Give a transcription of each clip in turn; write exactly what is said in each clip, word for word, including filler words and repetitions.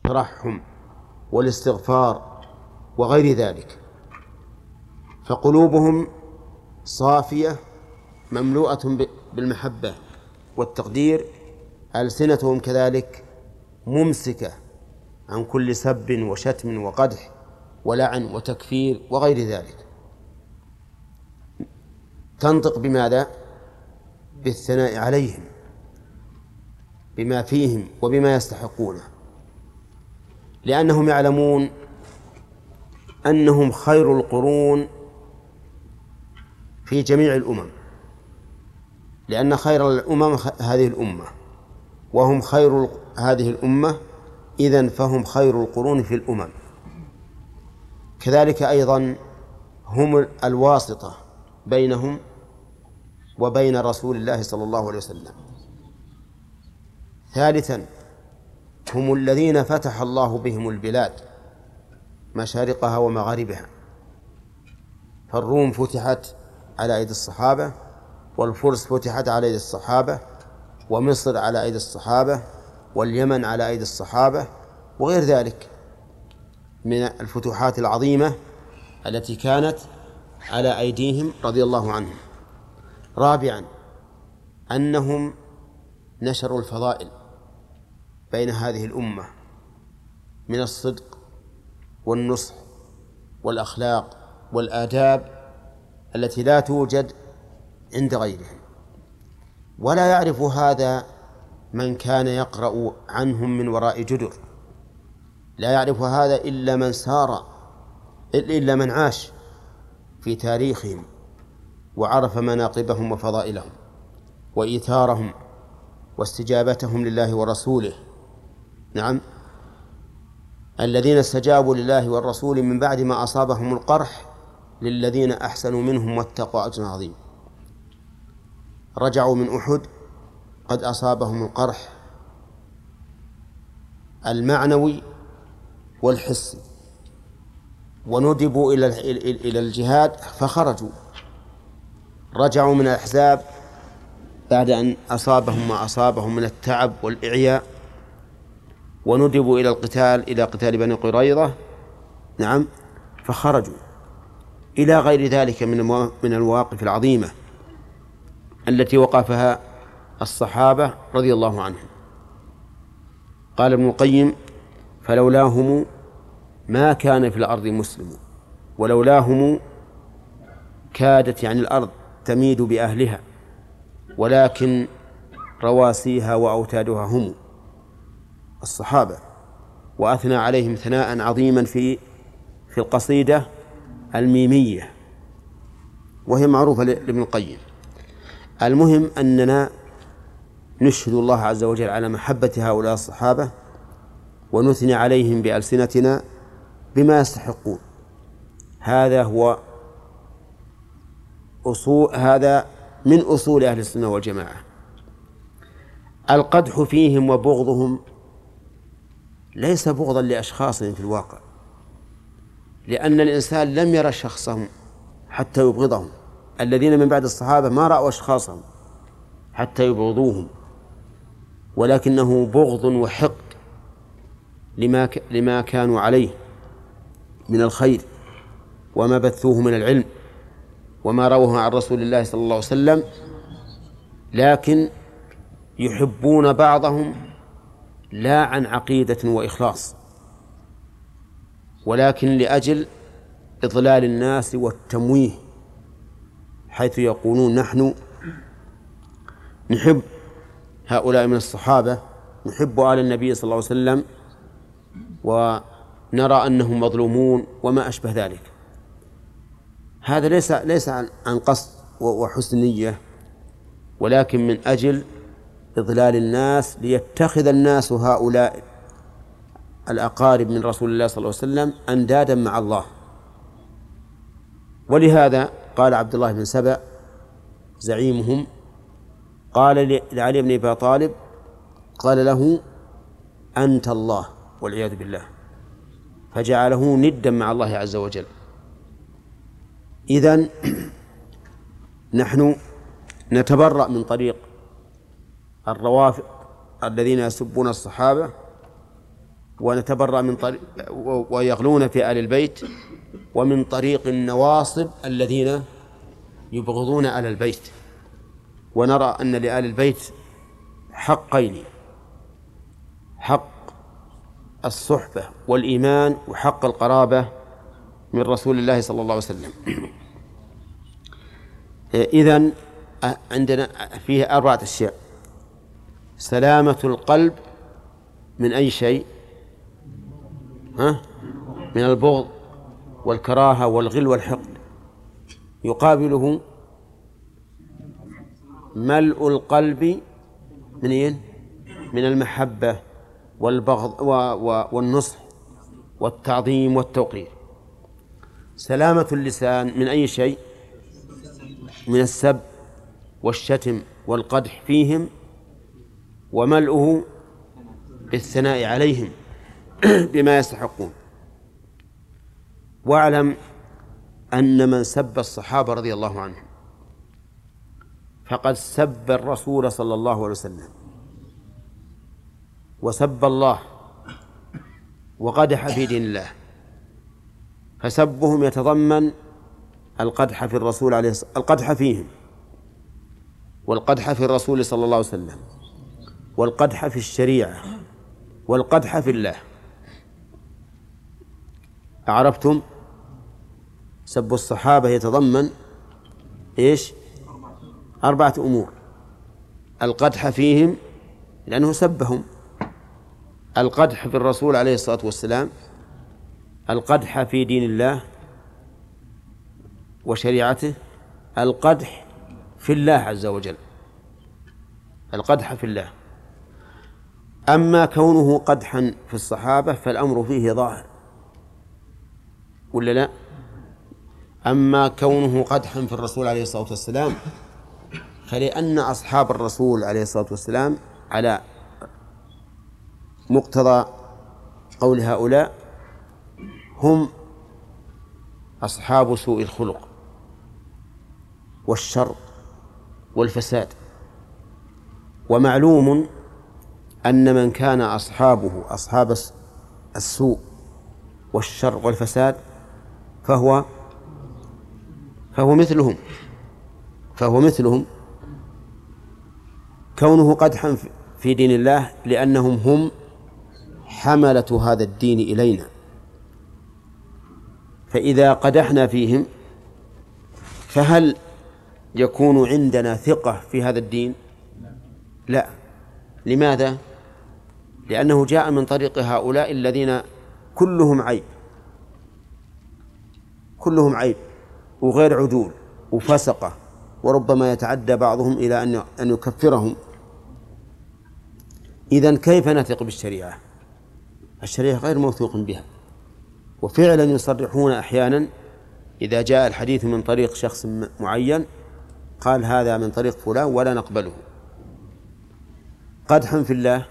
والترحم والاستغفار وغير ذلك، فقلوبهم صافية مملوءة بالمحبة والتقدير، ألسنتهم كذلك ممسكة عن كل سب وشتم وقدح ولعن وتكفير وغير ذلك، تنطق بماذا؟ بالثناء عليهم بما فيهم وبما يستحقونه، لأنهم يعلمون أنهم خير القرون في جميع الأمم، لأن خير الأمم هذه الأمة، وهم خير هذه الأمة، إذن فهم خير القرون في الأمم. كذلك أيضا هم الواسطة بينهم وبين رسول الله صلى الله عليه وسلم. ثالثا هم الذين فتح الله بهم البلاد مشارقها ومغاربها، فالروم فتحت على أيدي الصحابة، والفرس فتحت على أيدي الصحابة، ومصر على أيدي الصحابة، واليمن على أيدي الصحابة، وغير ذلك من الفتوحات العظيمة التي كانت على أيديهم رضي الله عنهم. رابعا أنهم نشروا الفضائل بين هذه الأمة من الصدق والنصح والأخلاق والآداب التي لا توجد عند غيرهم، ولا يعرف هذا من كان يقرأ عنهم من وراء جدر، لا يعرف هذا إلا من سار إلا من عاش في تاريخهم وعرف مناقبهم وفضائلهم وإيثارهم واستجابتهم لله ورسوله. نعم، الذين استجابوا لله والرسول من بعد ما أصابهم القرح للذين أحسنوا منهم واتقوا أجر عظيم. رجعوا من أحد قد أصابهم القرح المعنوي والحسي، وندبوا إلى إلى الجهاد فخرجوا. رجعوا من الأحزاب بعد أن أصابهم ما أصابهم من التعب والإعياء، وندبوا إلى القتال إلى قتال بني قريظة، نعم، فخرجوا إلى غير ذلك من من المواقف العظيمة التي وقفها الصحابة رضي الله عنهم. قال ابن القيم: فلولاهم ما كان في الأرض مسلم، ولولاهم كادت يعني الأرض تميد بأهلها، ولكن رواسيها وأوتادها هم الصحابة. وأثنى عليهم ثناء عظيما في في القصيدة الميمية، وهي معروفة لابن القيم. المهم أننا نشهد الله عز وجل على محبة هؤلاء الصحابة، ونثني عليهم بألسنتنا بما يستحقون. هذا هو أصول هذا من أصول أهل السنة والجماعة. القدح فيهم وبغضهم ليس بغضا لأشخاصهم في الواقع، لأن الإنسان لم يرى شخصهم حتى يبغضهم. الذين من بعد الصحابة ما رأوا أشخاصهم حتى يبغضوهم، ولكنه بغض وحقد لما لما كانوا عليه من الخير، وما بثوه من العلم، وما رووه عن رسول الله صلى الله عليه وسلم. لكن يحبون بعضهم لا عن عقيدة وإخلاص، ولكن لأجل إضلال الناس والتمويه، حيث يقولون: نحن نحب هؤلاء من الصحابة، نحب آل النبي صلى الله عليه وسلم، ونرى أنهم مظلومون وما أشبه ذلك. هذا ليس ليس عن قصد وحسن نية، ولكن من أجل إضلال الناس، ليتخذ الناس هؤلاء الأقارب من رسول الله صلى الله عليه وسلم أندادا مع الله. ولهذا قال عبد الله بن سبأ زعيمهم، قال لعلي بن أبي طالب، قال له: أنت الله والعياذ بالله، فجعله ندا مع الله عز وجل. إذن نحن نتبرأ من طريق الروافض الذين يسبون الصحابة ونتبرأ من طريق ويغلون في آل البيت، ومن طريق النواصب الذين يبغضون آل البيت. ونرى أن لآل البيت حقين: حق الصحبة والإيمان، وحق القرابة من رسول الله صلى الله عليه وسلم. إذن عندنا فيه أربعة أشياء: سلامة القلب من أي شيء؟ ها؟ من البغض والكراهة والغل والحقد. يقابله ملء القلب من إيه؟ من المحبة والبغض والنصح والتعظيم والتوقير. سلامة اللسان من أي شيء؟ من السب والشتم والقدح فيهم، وملؤه بالثناء عليهم بما يستحقون. واعلم أن من سب الصحابة رضي الله عنهم فقد سب الرسول صلى الله عليه وسلم، وسب الله، وقدح في دين الله. فسبهم يتضمن القدح في الرسول عليه الصلاة القدح فيهم، والقدح في الرسول صلى الله عليه وسلم، والقدح في الشريعة، والقدح في الله. أعرفتم؟ سب الصحابة يتضمن إيش؟ أربعة أمور: القدح فيهم لأنه سبهم، القدح في الرسول عليه الصلاة والسلام، القدح في دين الله وشريعته، القدح في الله عز وجل. القدح في الله. أما كونه قدحا في الصحابة فالأمر فيه ظاهر، ولا لا؟ أما كونه قدحا في الرسول عليه الصلاة والسلام فلأن أصحاب الرسول عليه الصلاة والسلام على مقتضى قول هؤلاء هم أصحاب سوء الخلق والشر والفساد. ومعلوم أن من كان أصحابه أصحاب السوء والشر والفساد فهو فهو مثلهم فهو مثلهم كونه قدحا في دين الله لأنهم هم حملة هذا الدين إلينا. فإذا قدحنا فيهم فهل يكون عندنا ثقة في هذا الدين؟ لا. لماذا؟ لأنه جاء من طريق هؤلاء الذين كلهم عيب، كلهم عيب وغير عدول وفسقة، وربما يتعدى بعضهم إلى أن يكفرهم. إذن كيف نثق بالشريعة؟ الشريعة غير موثوق بها. وفعلا يصرحون أحيانا إذا جاء الحديث من طريق شخص معين قال هذا من طريق فلان ولا نقبله. قدحا في الله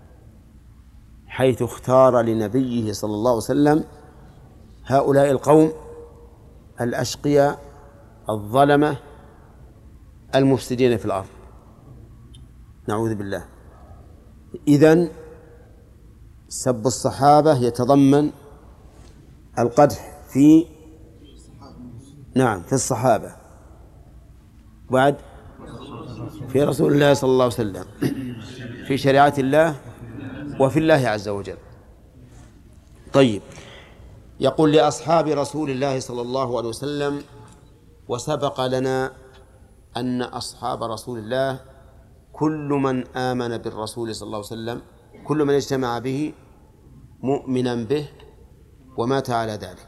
حيث اختار لنبيه صلى الله عليه وسلم هؤلاء القوم الأشقياء الظلمة المفسدين في الأرض، نعوذ بالله. إذن سب الصحابة يتضمن القدح في نعم في الصحابة، بعد في رسول الله صلى الله عليه وسلم، في شريعة الله، وفي الله عز وجل. طيب، يقول لأصحاب رسول الله صلى الله عليه وسلم: وسبق لنا أن أصحاب رسول الله كل من آمن بالرسول صلى الله عليه وسلم، كل من اجتمع به مؤمنا به ومات على ذلك.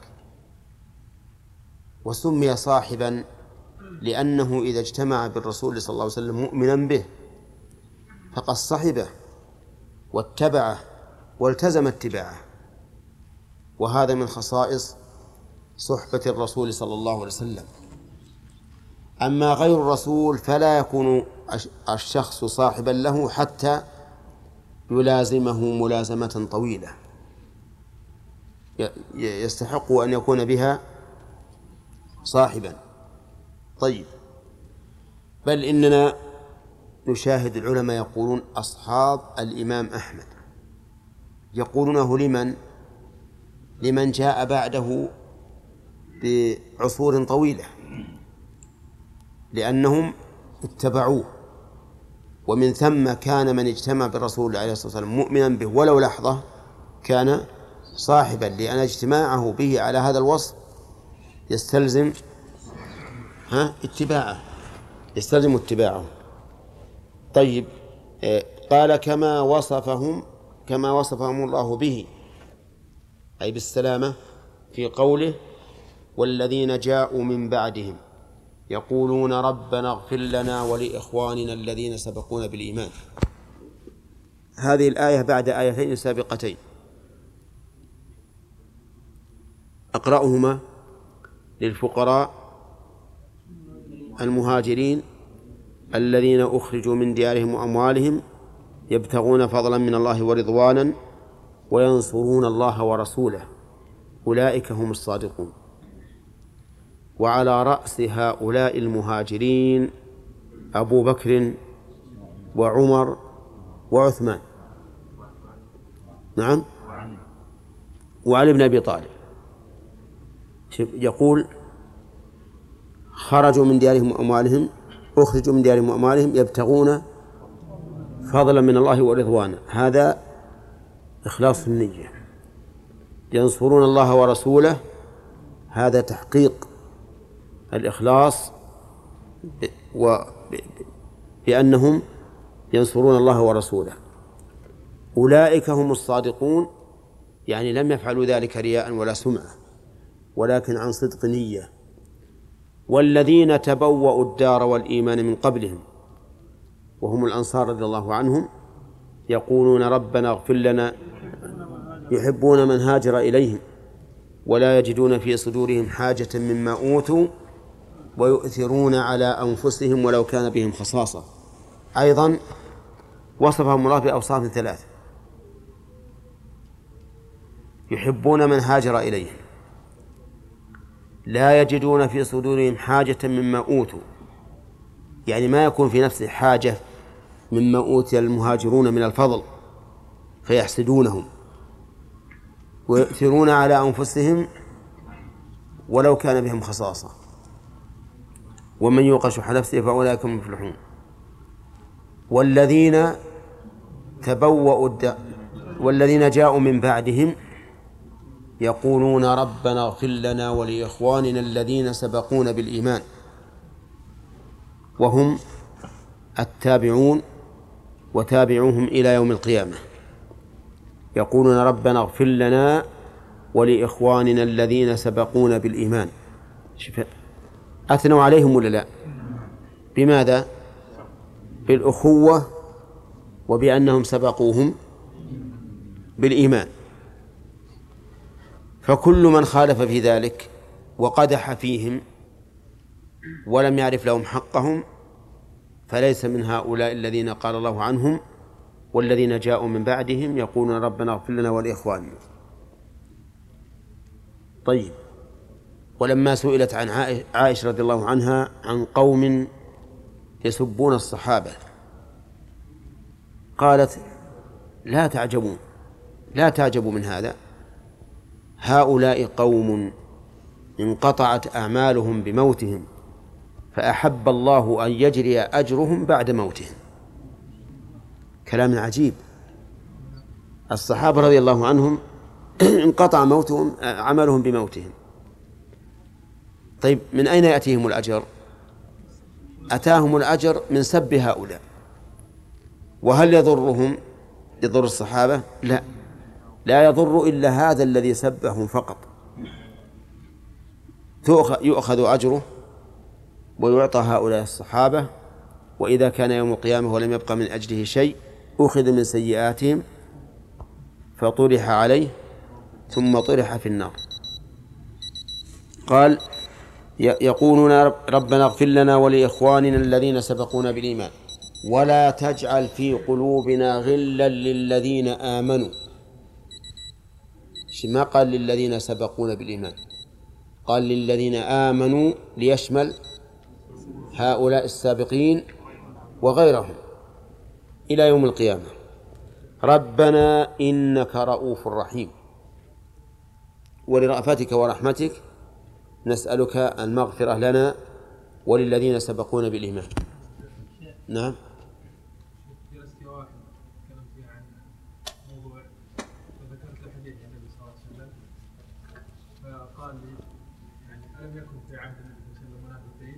وسمي صاحبا لأنه إذا اجتمع بالرسول صلى الله عليه وسلم مؤمنا به فقد صحبه واتبعه والتزم اتباعه. وهذا من خصائص صحبة الرسول صلى الله عليه وسلم. أما غير الرسول فلا يكون الشخص صاحبا له حتى يلازمه ملازمة طويلة يستحق أن يكون بها صاحبا. طيب، بل إننا نشاهد العلماء يقولون أصحاب الإمام أحمد يقولونه لمن لمن جاء بعده بعصور طويلة، لأنهم اتبعوه، ومن ثم كان من اجتمع بالرسول عليه الصلاة والسلام مؤمنا به ولو لحظة كان صاحبا، لأن اجتماعه به على هذا الوصف يستلزم ها اتباعه يستلزم اتباعه. طيب، قال كما وصفهم كما وصفهم الله به، أي بالسلامة، في قوله والذين جاءوا من بعدهم يقولون ربنا اغفر لنا ولإخواننا الذين سبقونا بالإيمان. هذه الآية بعد آيتين سابقتين أقرأهما للفقراء المهاجرين الذين أخرجوا من ديارهم وأموالهم يبتغون فضلا من الله ورضوانا وينصرون الله ورسوله أولئك هم الصادقون. وعلى رأس هؤلاء المهاجرين أبو بكر وعمر وعثمان، نعم، وعلي بن أبي طالب. يقول خرجوا من ديارهم وأموالهم أخرجوا من ديارهم وأموالهم يبتغون فضلا من الله ورضوانا، هذا إخلاص النية. ينصرون الله ورسوله، هذا تحقيق الإخلاص بأنهم ينصرون الله ورسوله. أولئك هم الصادقون، يعني لم يفعلوا ذلك رياء ولا سمعة، ولكن عن صدق نية. والذين تبوأوا الدار والإيمان من قبلهم وهم الأنصار رضي الله عنهم يقولون ربنا اغفر لنا، يحبون من هاجر إليهم ولا يجدون في صدورهم حاجة مما أوتوا ويؤثرون على أنفسهم ولو كان بهم خصاصة. أيضا وصفهم الله بأوصاف ثلاث: يحبون من هاجر إليهم، لا يجدون في صدورهم حاجة مما أوتوا، يعني ما يكون في نفسه حاجة مما أوتي المهاجرون من الفضل فيحسدونهم، ويؤثرون على أنفسهم ولو كان بهم خصاصة، ومن يوق شح نفسه فأولئك هم المفلحون. والذين تبوأوا الد... والذين جاءوا من بعدهم يقولون ربنا اغفر لنا ولإخواننا الذين سبقونا بالإيمان، وهم التابعون وتابعوهم إلى يوم القيامة. يقولون ربنا اغفر لنا ولإخواننا الذين سبقونا بالإيمان. أثنوا عليهم ولا لا؟ بماذا؟ بالأخوة وبأنهم سبقوهم بالإيمان. فكل من خالف في ذلك وقدح فيهم ولم يعرف لهم حقهم فليس من هؤلاء الذين قال الله عنهم والذين جاءوا من بعدهم يقولون ربنا اغفر لنا ولإخواننا. طيب، ولما سئلت عن عائشة رضي الله عنها عن قوم يسبون الصحابة قالت لا تعجبوا لا تعجبوا من هذا، هؤلاء قوم انقطعت أعمالهم بموتهم فأحب الله أن يجري أجرهم بعد موتهم. كلام عجيب. الصحابة رضي الله عنهم انقطع موتهم عملهم بموتهم، طيب من أين يأتيهم الأجر؟ أتاهم الأجر من سب هؤلاء. وهل يضرهم يضر الصحابة؟ لا، لا يضر إلا هذا الذي سبهم فقط، يؤخذ أجره ويعطى هؤلاء الصحابة، وإذا كان يوم القيامة ولم يبقى من أجله شيء أخذ من سيئاتهم فطرح عليه ثم طرح في النار. قال يقولون ربنا اغفر لنا ولإخواننا الذين سبقونا بالإيمان ولا تجعل في قلوبنا غلا للذين آمنوا. ما قال للذين سبقونا بالإيمان، قال للذين آمنوا ليشمل هؤلاء السابقين وغيرهم إلى يوم القيامة. ربنا إنك رؤوف رحيم، ولرأفتك ورحمتك نسألك المغفرة لنا وللذين سبقونا بالإيمان. نعم. فقال لي يعني ألم يكن في عهد النبي صلى الله عليه وسلم منافقين؟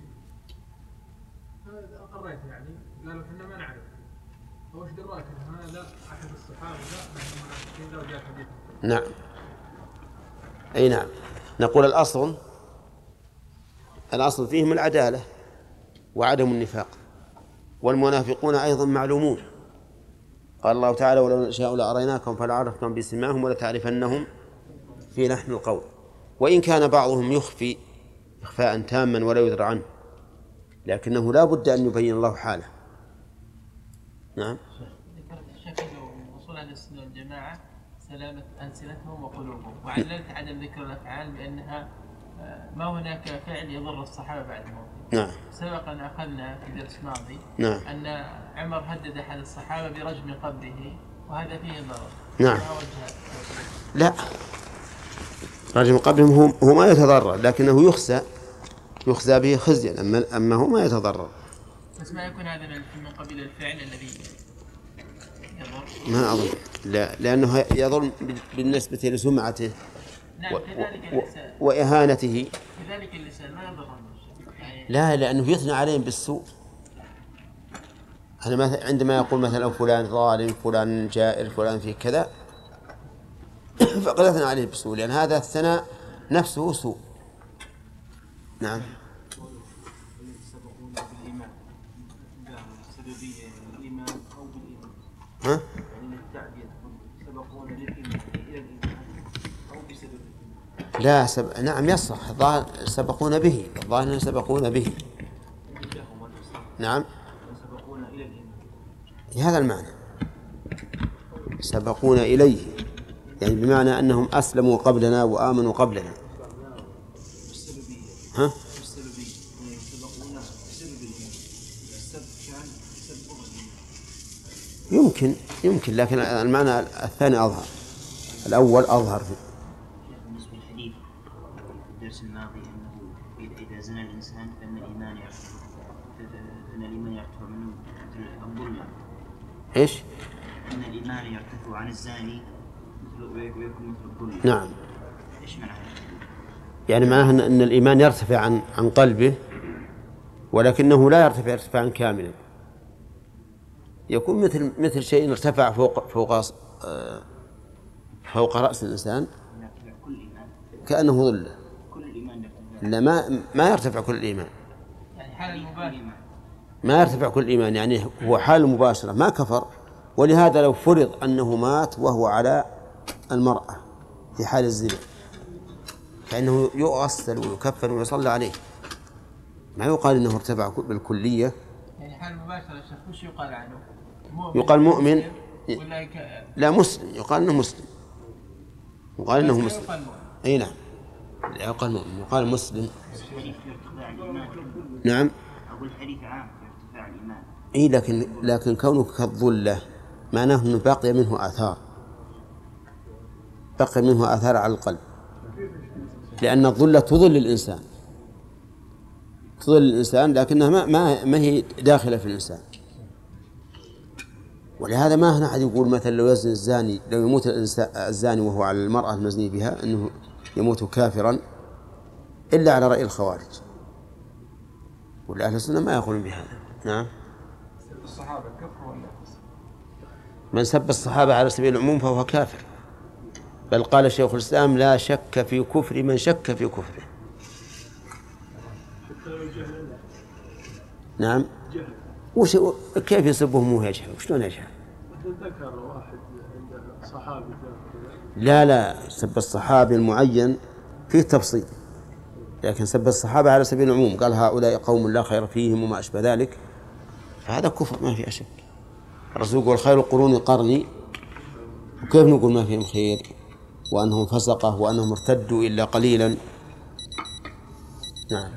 فأقريت يعني قالوا إحنا ما نعرف. فوش دراك إن هذا أحد الصحابة لا من المنافقين لو جاء حديث؟ نعم. أي نعم. نقول الأصل الأصل فيهم العدالة وعدم النفاق، والمنافقون أيضا معلومون. قال الله تعالى: ولو نشاء لأريناكم فلعرفتم بسيماهم ولتعرفنهم في لحن القول. وإن كان بعضهم يخفي إخفاء تاما ولا يدرى عنه، لكنه لا بد أن يبين الله حاله. نعم. ذكرت الشافعي وصول أهل السنة والجماعة سلامة ألسنتهم وقلوبهم، وعللت عدم ذكر الأفعال بأنها ما هناك فعل يضر الصحابة بعد الموت. نعم. سبق أن أخذنا في درس ماضي نعم. أن عمر هدد أحد الصحابة برجم قبره، وهذا فيه ضرر. نعم. لا، رجم قبرهم هو, هو ما يتضرر، لكنه يخزى يخزى به خزيا، أما, أما هو ما يتضرر. بس ما يكون هذا من قبيل الفعل الذي يضر؟ ما أظن، لا، لأنه يضر بالنسبة لسمعته. نعم. كذلك اللسان وإهانته. كذلك اللسان ما يضر. لا، لأنه يثنى عليهم بالسوء. أنا عندما يقول مثلا فلان ظالم، فلان جائر، فلان فيه كذا، فقد أثنى عليه بالسوء، لأن هذا الثناء نفسه سوء. نعم. ها؟ لا سب... نعم يصح، سبقون به، الظاهر سبقون به. نعم، هذا المعنى، سبقون إليه، يعني بمعنى أنهم أسلموا قبلنا وآمنوا قبلنا. ها؟ يمكن يمكن لكن المعنى الثاني أظهر، الأول أظهر. بالنسبة للحديث الدرس الماضي أنه إذا زنى الإنسان فإن الإيمان يرتفع فإن الإيمان يرتفع منه الظلمة. إيش؟ أن الإيمان يرتفع عن الزاني ويكون مثل الظلمة. نعم. إيش معنى هذا؟ يعني معناه أن الإيمان يرتفع عن عن قلبه، ولكنه لا يرتفع ارتفاعا كاملا، يكون مثل مثل شيء ارتفع فوق فوق فوق رأس الإنسان كأنه ظله. كل الإيمان لا، ما ما يرتفع كل الإيمان، يعني حال المباشرة ما يرتفع كل الإيمان، يعني هو حال مباشرة ما كفر. ولهذا لو فرض أنه مات وهو على المرأة في حال الزنا فإنه يغسل ويكفن ويصلى عليه، ما يقال إنه ارتفع بالكلية. يعني حال مباشرة الشيخ وش يقال عنه؟ مؤمن يقال مؤمن ولا يك... لا مسلم، يقال إنه مسلم، يقال إنه مسلم. أي نعم، لا يقال مؤمن، يقال مسلم. نعم. أقول الحديث عام في ارتفاع الإيمان. إيه، لكن لكن كونه كالظلة معناه أنه بقي منه آثار، بقي منه آثار على القلب، لأن الظلة تظل الإنسان، تظل الإنسان لكنها ما ما ما هي داخلة في الإنسان. ولهذا ما هنا أحد يقول مثلا لو يزني الزاني، لو يموت الزاني وهو على المرأة المزني بها أنه يموت كافرا، إلا على رأي الخوارج، والأهل السنة ما يقولون بهذا. نعم. الصحابة كفر ولا؟ من سب الصحابة على سبيل العموم فهو كافر، بل قال شيخ الإسلام: لا شك في كفر من شك في كفره. نعم. وش كيف يسبهم وهو يجهل؟ وشلون يجهل؟ ذكر واحد عند صحابي لا لا، سب الصحابي المعين فيه تفصيل، لكن سب الصحابة على سبيل العموم قال هؤلاء قوم لا خير فيهم وما أشبه ذلك، فهذا كفر ما في شك. الرسول يقول: خير القرون قرني، وكيف نقول ما فيهم خير وأنهم فسقة وأنهم ارتدوا إلا قليلا؟ نعم.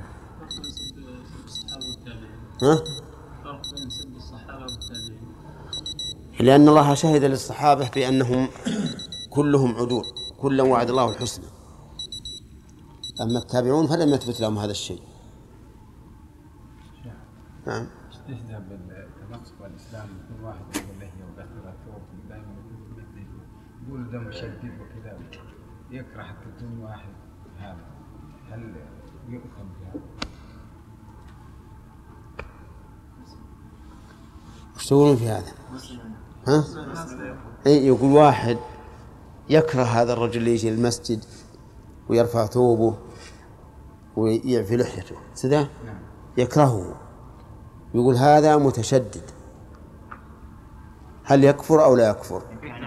الصحابة والتابعين. ها؟ فرق بين سب الصحابة والتابعين. لأن الله شهد للصحابة بأنهم كلهم عدول، كلا وعد الله الحسنى. أما التابعون فلم يثبت لهم هذا الشيء. نعم. تذهب التنصف والإسلام كل واحد يقول له وبثرة توب دائما يقول ده مشدد وكذا يكره حتى يكون واحد هذا، هل يؤثم بهذا؟ وش تقولون في هذا؟ ها؟ إيه، يقول واحد يكره هذا الرجل اللي يجي المسجد ويرفع ثوبه ويعفي لحيته سده، يكرهه، يقول هذا متشدد، هل يكفر أو لا يكفر؟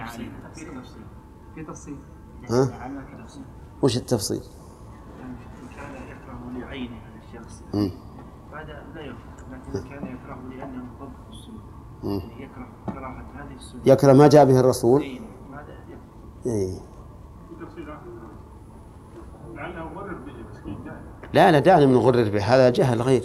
في تفصيل. ها؟ وش التفصيل؟ كان يكره لعينه هذا الشخص هذا لا يكفر، لكن كان يكره لأنه ضد السنة، يعني يكره كراهة هذه السنة، يكره ما جاء به الرسول. هذا إيه. لعله مغرر به مسكين. لا لا دعنا من غرر به، هذا جهل غير.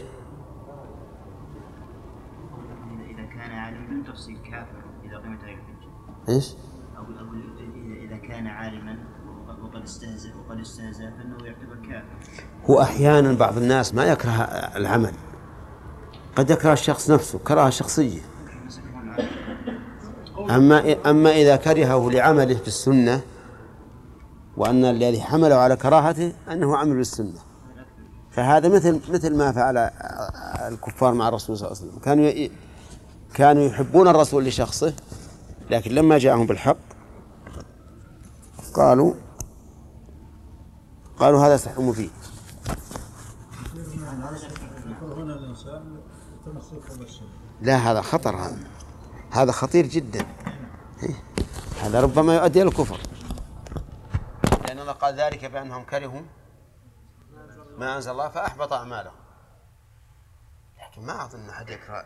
إذا كان عالما بالتفصيل كافر إذا قيمت عليه الحجة. إيش؟ أو أقول إذا كان عالما وقد استهزأ وقد استهزأ فإنه يعتبر كافر. هو أحيانا بعض الناس ما يكره العمل، قد يكره الشخص نفسه كراهة شخصية. أما أما إذا كرهه لعمله في السنة، وأن الذي حمله على كراهته أنه عمل بالسنة، فهذا مثل مثل ما فعل الكفار مع الرسول صلى الله عليه وسلم. كانوا كانوا يحبون الرسول لشخصه، لكن لما جاءهم بالحق قالوا قالوا هذا سحر مبين. لا هذا خطر، هذا هذا خطير جدا، هذا ربما يؤدي إلى الكفر، لأن الله قال ذلك بأنهم كرهوا ما أنزل الله فأحبط أعمالهم. لكن ما أظن أحد يكره،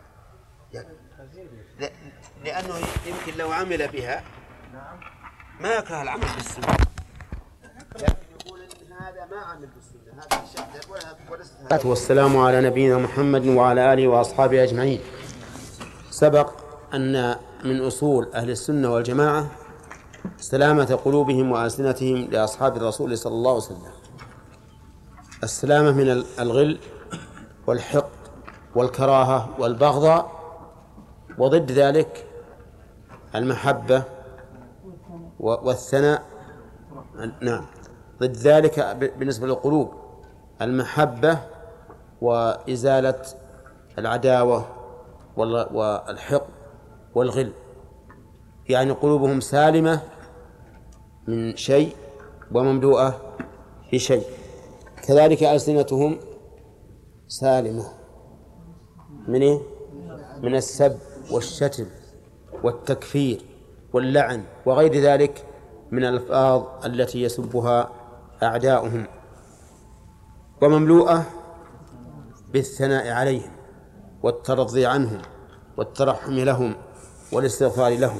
لأنه يمكن لو عمل بها ما يكره العمل بالسنة، لكن يقول إن هذا ما عمل بالسنة، هذا الشيء. والسلام على نبينا محمد وعلى آله وأصحابه أجمعين. سبق أن من أصول أهل السنة والجماعة سلامة قلوبهم وألسنتهم لأصحاب الرسول صلى الله عليه وسلم، السلامة من الغل والحقد والكراهة والبغضاء، وضد ذلك المحبة والثناء. نعم، ضد ذلك بالنسبة للقلوب المحبة وإزالة العداوة والحقد والغل، يعني قلوبهم سالمة من شيء ومملوءة بشيء. كذلك ألسنتهم سالمة من إيه؟ من السب والشتم والتكفير واللعن وغير ذلك من الألفاظ التي يسبها أعداؤهم، ومملوءة بالثناء عليهم والترضي عنهم والترحم لهم والاستغفار لهم.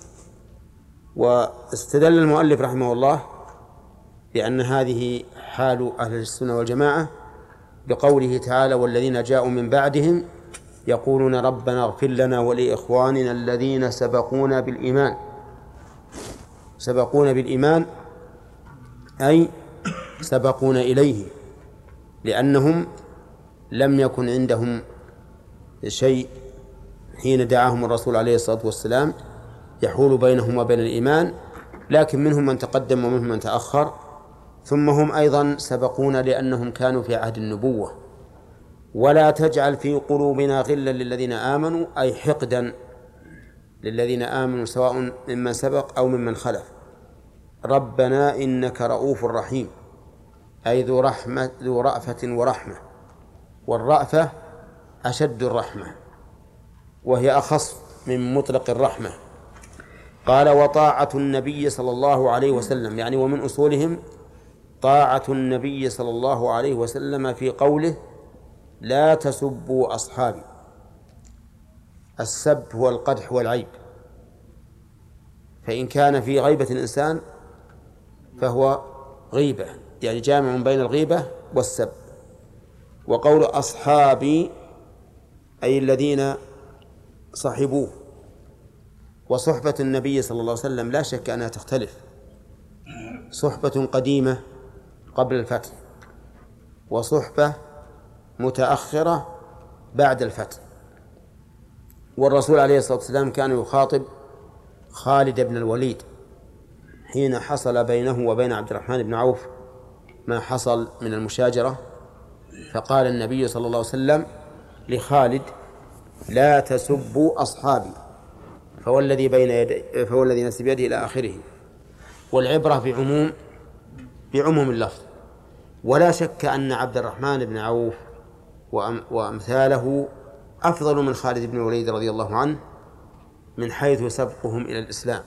واستدل المؤلف رحمه الله بأن هذه حال أهل السنة والجماعة بقوله تعالى: والذين جاءوا من بعدهم يقولون ربنا اغفر لنا ولإخواننا الذين سبقونا بالإيمان. سبقونا بالإيمان أي سبقونا إليه، لأنهم لم يكن عندهم شيء حين دعاهم الرسول عليه الصلاة والسلام يحول بينهم وبين الإيمان، لكن منهم من تقدم ومنهم من تأخر. ثم هم أيضا سبقونا لأنهم كانوا في عهد النبوة. ولا تجعل في قلوبنا غلا للذين آمنوا، أي حقدا للذين آمنوا سواء ممن سبق أو ممن خلف. ربنا إنك رؤوف رحيم، أي ذو رحمة ذو رأفة ورحمة، والرأفة أشد الرحمة وهي أخص من مطلق الرحمة. قال: وطاعة النبي صلى الله عليه وسلم، يعني ومن أصولهم طاعة النبي صلى الله عليه وسلم في قوله: لا تسبوا أصحابي. السب هو القدح والعيب، فإن كان في غيبة الإنسان فهو غيبة، يعني جامع بين الغيبة والسب. وقول أصحابي أي الذين صحبوه، وصحبة النبي صلى الله عليه وسلم لا شك أنها تختلف، صحبة قديمة قبل الفتح وصحبة متأخرة بعد الفتح. والرسول عليه الصلاة والسلام كان يخاطب خالد بن الوليد حين حصل بينه وبين عبد الرحمن بن عوف ما حصل من المشاجرة، فقال النبي صلى الله عليه وسلم لخالد: لا تسبوا أصحابي فوالذي بين يدي فوالذي نفسي بيده إلى آخره. والعبرة بعموم بعموم اللفظ. ولا شك أن عبد الرحمن بن عوف وأمثاله أفضل من خالد بن الوليد رضي الله عنه من حيث سبقهم إلى الإسلام.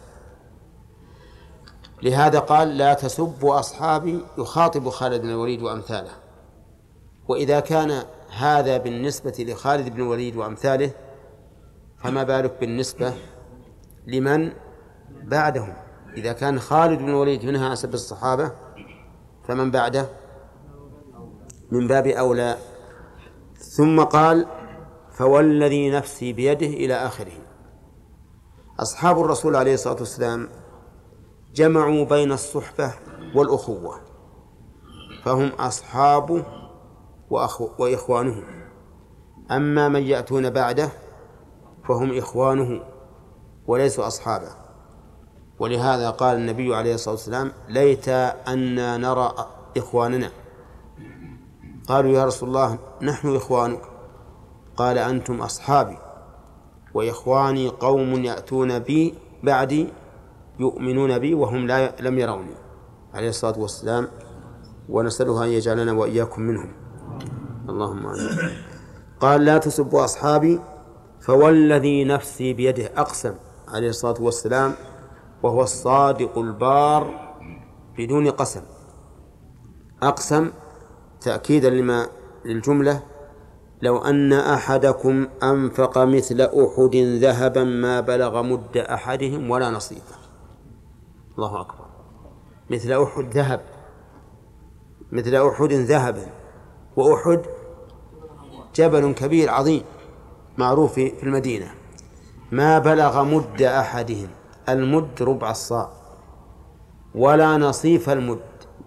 لهذا قال: لا تسبوا أصحابي، يخاطب خالد بن الوليد وأمثاله. وإذا كان هذا بالنسبة لخالد بن الوليد وأمثاله فما بالك بالنسبة لمن بعدهم؟ إذا كان خالد بن الوليد منها أسب الصحابة فمن بعده من باب أولى. ثم قال: فوالذي نفسي بيده إلى آخره. أصحاب الرسول عليه الصلاة والسلام جمعوا بين الصحبة والأخوة، فهم أصحابه وإخوانه. أما من يأتون بعده فهم إخوانه وليسوا أصحابه. ولهذا قال النبي عليه الصلاة والسلام: ليت أن نرى إخواننا. قالوا: يا رسول الله نحن إخوانك. قال: أنتم أصحابي، وإخواني قوم يأتون بي بعدي يؤمنون بي وهم لا لم يروني عليه الصلاة والسلام، ونسأله أن يجعلنا وإياكم منهم، اللهم آمين. قال: لا تسبوا أصحابي فوالذي نفسي بيده. أقسم عليه الصلاة والسلام وهو الصادق البار بدون قسم، أقسم تأكيدا لما للجملة: لو أن أحدكم أنفق مثل أحد ذهبا ما بلغ مد أحدهم ولا نصيفه. الله أكبر. مثل أحد ذهب، مثل أحد ذهبا، وأحد جبل كبير عظيم معروف في المدينة. ما بلغ مد أحدهم، المد ربع الصاع، ولا نصيف المد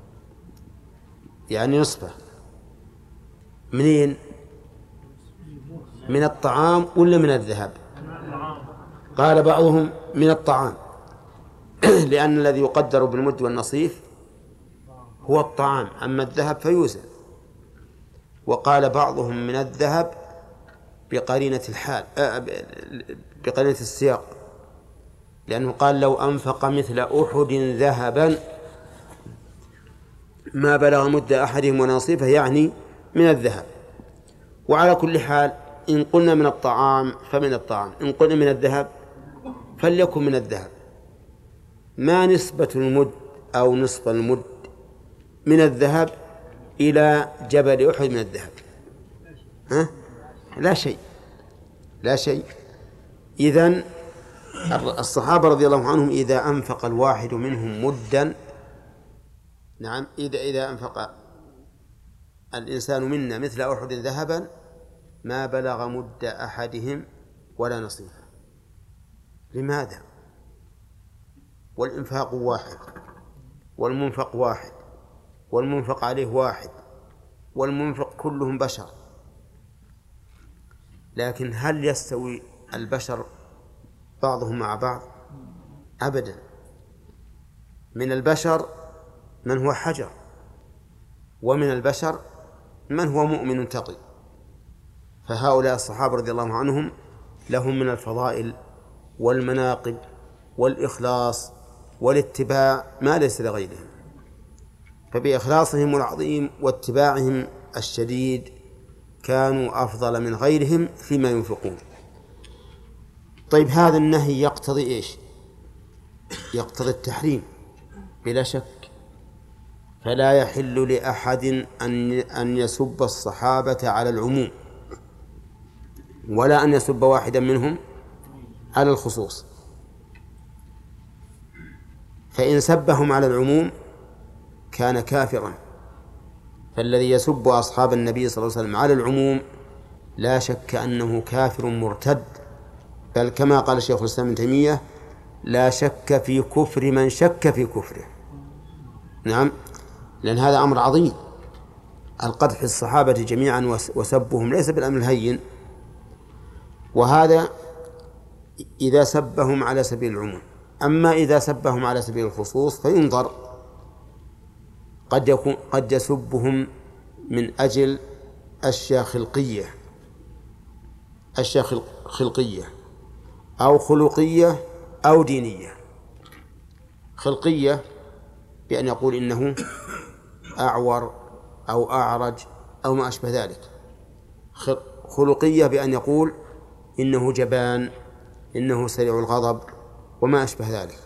يعني نصفه. منين؟ من الطعام ولا من الذهب؟ قال بعضهم من الطعام لأن الذي يقدر بالمد والنصيف هو الطعام، أما الذهب فيوزن. وقال بعضهم من الذهب بقرينة الحال بقرينة السياق، لأنه قال: لو أنفق مثل أحد ذهبا ما بلغ مد أحدهم ونصيفه، يعني من الذهب. وعلى كل حال إن قلنا من الطعام فمن الطعام، إن قلنا من الذهب فليكن من الذهب. ما نسبة المد أو نصف المد من الذهب إلى جبل أحد من الذهب؟ ها؟ لا شيء، لا شيء. إذن الصحابة رضي الله عنهم إذا أنفق الواحد منهم مدا، نعم، إذا إذا أنفق الإنسان منا مثل أحد ذهبا ما بلغ مد أحدهم ولا نصيفه. لماذا؟ والإنفاق واحد، والمنفق واحد، والمنفق عليه واحد، والمنفق كلهم بشر. لكن هل يستوي البشر بعضهم مع بعض؟ أبدا. من البشر من هو حجر، ومن البشر من هو مؤمن تقي. فهؤلاء الصحابة رضي الله عنهم لهم من الفضائل والمناقب والإخلاص والاتباع ما ليس لغيرهم، فبإخلاصهم العظيم واتباعهم الشديد كانوا أفضل من غيرهم فيما ينفقون. طيب، هذا النهي يقتضي إيش؟ يقتضي التحريم بلا شك. فلا يحل لأحد أن أن يسب الصحابة على العموم، ولا أن يسب واحدا منهم على الخصوص. فإن سبهم على العموم كان كافرا. فالذي يسب أصحاب النبي صلى الله عليه وسلم على العموم لا شك أنه كافر مرتد، بل كما قال الشيخ الإسلام ابن تيمية: لا شك في كفر من شك في كفره. نعم، لأن هذا أمر عظيم، القدح الصحابة جميعا وسبهم ليس بالأمر الهين، وهذا إذا سبهم على سبيل العموم. أما إذا سبهم على سبيل الخصوص فينظر، قد يكون قد يسبهم من أجل أشياء خلقية أشياء خلقية أو خلقية أو دينية. خلقية بأن يقول إنه أعور أو أعرج أو ما أشبه ذلك. خلقية بأن يقول إنه جبان، إنه سريع الغضب وما أشبه ذلك.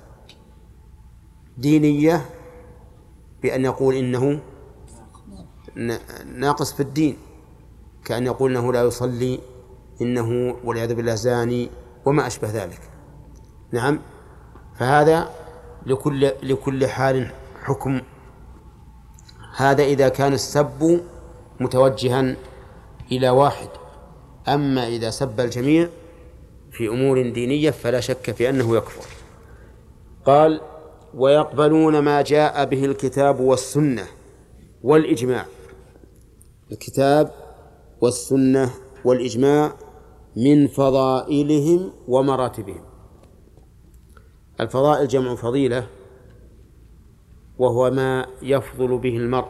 دينية بأن يقول إنه ناقص في الدين، كأن يقول إنه لا يصلي، إنه والعياذ بالله زاني وما أشبه ذلك. نعم، فهذا لكل لكل حال حكم. هذا إذا كان السب متوجها إلى واحد. أما إذا سب الجميع في أمور دينية فلا شك في أنه يكفر. قال: ويقبلون ما جاء به الكتاب والسنة والإجماع. الكتاب والسنة والإجماع من فضائلهم ومراتبهم. الفضائل جمع فضيلة، وهو ما يفضل به المرء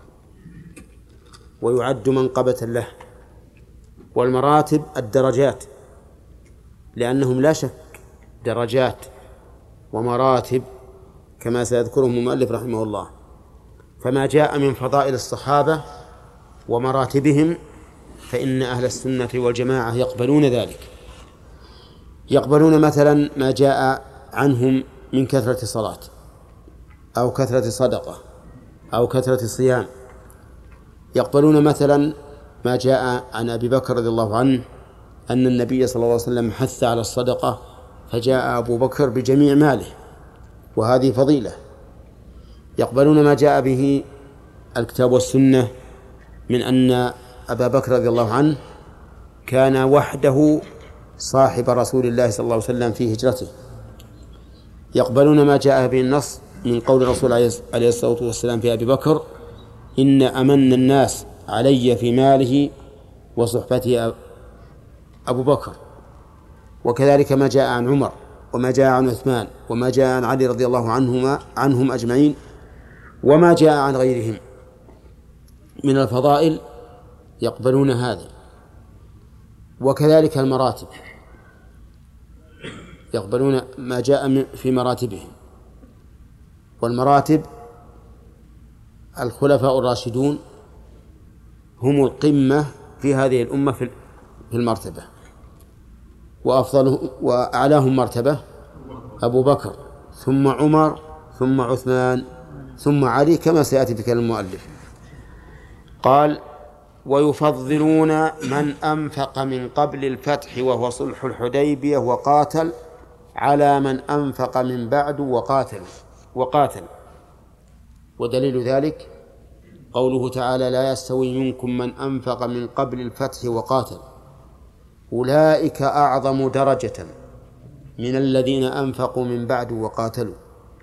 ويعد منقبة له. والمراتب الدرجات، لأنهم لا شك درجات ومراتب كما سيذكرهم المؤلف رحمه الله. فما جاء من فضائل الصحابة ومراتبهم فإن أهل السنة والجماعة يقبلون ذلك. يقبلون مثلا ما جاء عنهم من كثرة صلاة أو كثرة صدقة أو كثرة صيام. يقبلون مثلا ما جاء عن أبي بكر رضي الله عنه أن النبي صلى الله عليه وسلم حث على الصدقة فجاء أبو بكر بجميع ماله، وهذه فضيلة. يقبلون ما جاء به الكتاب والسنة من أن أبا بكر رضي الله عنه كان وحده صاحب رسول الله صلى الله عليه وسلم في هجرته. يقبلون ما جاء به النص من قول الرسول عليه الصلاة والسلام في أبي بكر: إن أمن الناس علي في ماله وصحبته أبو بكر. وكذلك ما جاء عن عمر وما جاء عن عثمان وما جاء عن علي رضي الله عنهما عنهم أجمعين وما جاء عن غيرهم من الفضائل، يقبلون هذا. وكذلك المراتب، يقبلون ما جاء في مراتبهم. والمراتب الخلفاء الراشدون هم القمة في هذه الأمة في المرتبة، وأفضلهم وأعلاهم مرتبة أبو بكر ثم عمر ثم عثمان ثم علي كما سيأتي في كلام المؤلف. قال: ويفضلون من أنفق من قبل الفتح وهو صلح الحديبية وقاتل على من أنفق من بعد وقاتل وقاتل ودليل ذلك قوله تعالى: لا يستوي منكم من أنفق من قبل الفتح وقاتل أولئك أعظم درجة من الذين أنفقوا من بعد وقاتلوا.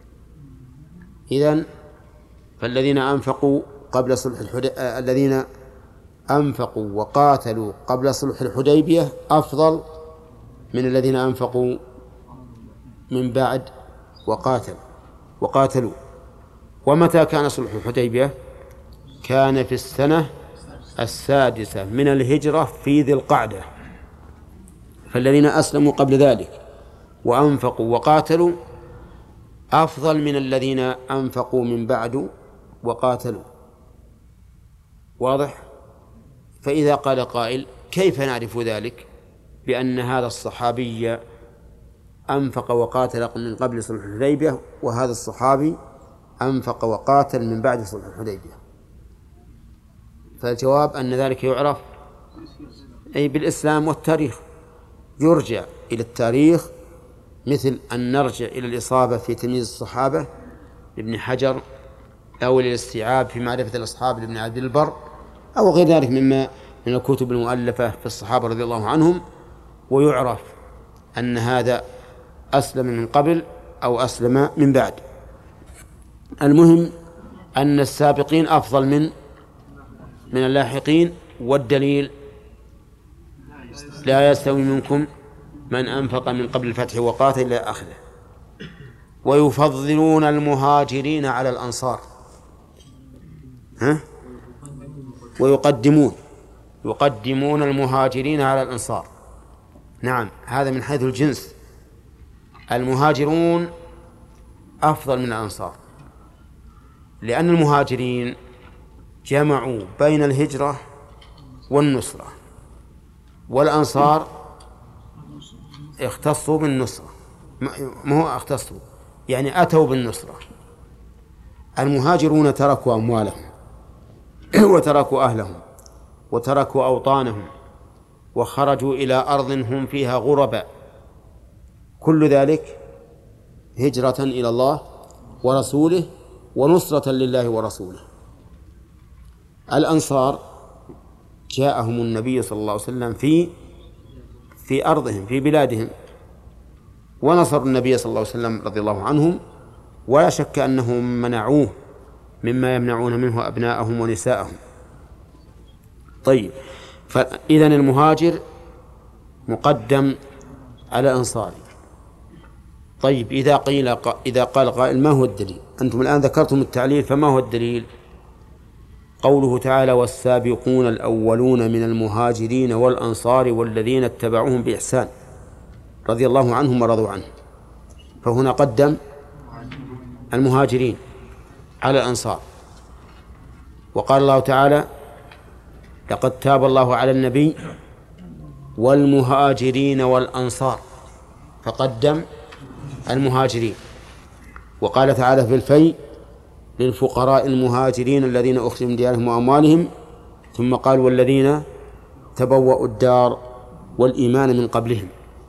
إذن فالذين أنفقوا قبل صلح الحديبية الذين أنفقوا وقاتلوا قبل صلح الحديبية أفضل من الذين أنفقوا من بعد وقاتل وقاتلوا. ومتى كان صلح الحديبية؟ كان في السنة السادسة من الهجرة في ذي القعدة. فالذين أسلموا قبل ذلك وأنفقوا وقاتلوا أفضل من الذين أنفقوا من بعد وقاتلوا. واضح؟ فإذا قال قائل: كيف نعرف ذلك بأن هذا الصحابي أنفق وقاتل من قبل صلح الحديبية وهذا الصحابي أنفق وقاتل من بعد صلح الحديبية؟ فالجواب أن ذلك يعرف أي بالإسلام والتاريخ. يرجع إلى التاريخ، مثل أن نرجع إلى الإصابة في تمييز الصحابة لابن حجر، أو الاستيعاب في معرفة الأصحاب لابن عبد البر، أو غير ذلك مما من الكتب المؤلفة في الصحابة رضي الله عنهم، ويعرف أن هذا أسلم من قبل أو أسلم من بعد. المهم أن السابقين أفضل من من اللاحقين، والدليل لا يستوي منكم من أنفق من قبل الفتح وقاتل إلى آخره. ويفضلون المهاجرين على الأنصار، ها؟ ويقدمون يقدمون المهاجرين على الأنصار. نعم، هذا من حيث الجنس، المهاجرون أفضل من الأنصار، لأن المهاجرين جمعوا بين الهجرة والنصرة، والأنصار اختصوا بالنصرة، ما هو اختصوا يعني أتوا بالنصرة. المهاجرون تركوا أموالهم وتركوا أهلهم وتركوا أوطانهم وخرجوا إلى أرض هم فيها غرباء، كل ذلك هجرة إلى الله ورسوله ونصرة لله ورسوله. الأنصار جاءهم النبي صلى الله عليه وسلم في في أرضهم في بلادهم، ونصروا النبي صلى الله عليه وسلم رضي الله عنهم، ولا شك أنهم منعوه مما يمنعون منه أبناءهم ونساءهم. طيب، فإذا المهاجر مقدم على الأنصار. طيب، إذا قيل إذا قال قائل ما هو الدليل؟ أنتم الآن ذكرتم التعليل، فما هو الدليل؟ قوله تعالى: والسابقون الأولون من المهاجرين والأنصار والذين اتبعوهم بإحسان رضي الله عنهم ورضوا عنه. فهنا قدم المهاجرين على الأنصار. وقال الله تعالى: لقد تاب الله على النبي والمهاجرين والأنصار، فقدم المهاجرين. وقال تعالى في الفيء: للفقراء المهاجرين الذين أخرجوا من ديارهم وأموالهم، ثم قال: والذين تبوأوا الدار والإيمان من قبلهم.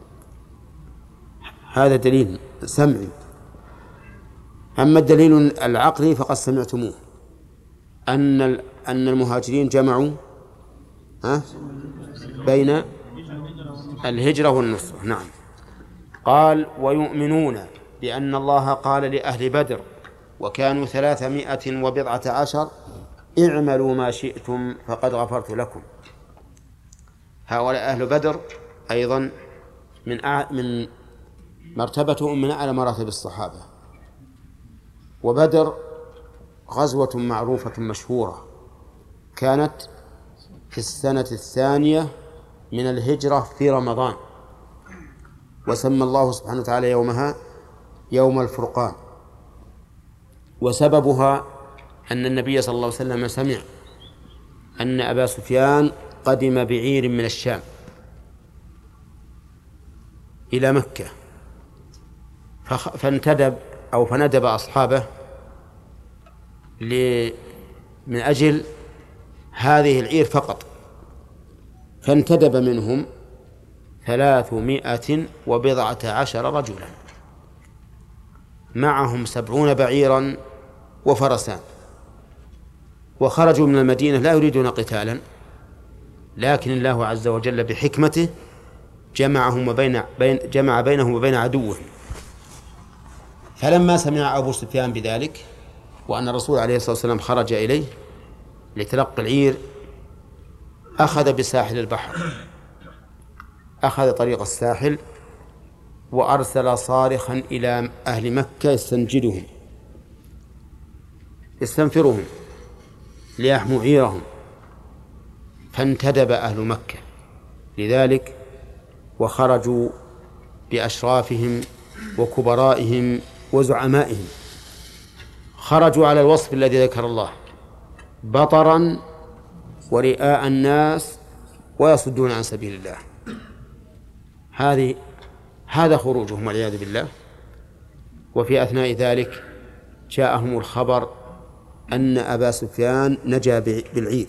هذا دليل سمعي. أما الدليل العقلي فقد سمعتموه، أن أن المهاجرين جمعوا ها بين الهجرة والنصرة. نعم. قال: ويؤمنون بأن الله قال لأهل بدر وكانوا ثلاثمائة وبضعة عشر: اعملوا ما شئتم فقد غفرت لكم. هؤلاء أهل بدر أيضا من أع... من مرتبتهم من أعلى مراتب الصحابة. وبدر غزوة معروفة مشهورة، كانت في السنة الثانية من الهجرة في رمضان، وسمى الله سبحانه وتعالى يومها يوم الفرقان. وسببها أن النبي صلى الله عليه وسلم سمع أن أبا سفيان قدم بعير من الشام إلى مكة، فانتدب أو فندب أصحابه من أجل هذه العير فقط، فانتدب منهم ثلاثمائة وبضعة عشر رجلا، معهم سبعون بعيرا وفرسان، وخرجوا من المدينة لا يريدون قتالا، لكن الله عز وجل بحكمته جمعهم وبين بين جمع بينهم وبين عدوهم. فلما سمع أبو سفيان بذلك وأن الرسول عليه الصلاة والسلام خرج إليه لتلقي العير، أخذ بساحل البحر، أخذ طريق الساحل، وأرسل صارخا إلى أهل مكة يستنجدهم يستنفرهم ليحموا عيرهم، فانتدب أهل مكة لذلك، وخرجوا بأشرافهم وكبرائهم وزعمائهم، خرجوا على الوصف الذي ذكر الله: بطرا ورئاء الناس ويصدون عن سبيل الله. هذه هذا خروجهم والعياذ بالله. وفي أثناء ذلك جاءهم الخبر أن أبا سفيان نجا بالعير،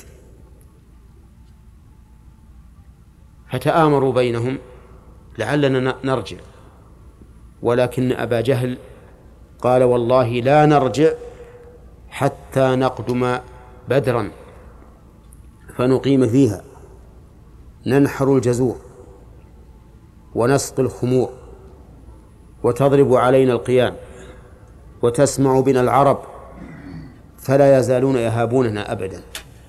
فتآمروا بينهم لعلنا نرجع، ولكن أبا جهل قال: والله لا نرجع حتى نقدم بدرا فنقيم فيها، ننحر الجزور ونسقي الخمور وتضرب علينا القيام وتسمع بنا العرب فلا يزالون يهابوننا أبدا.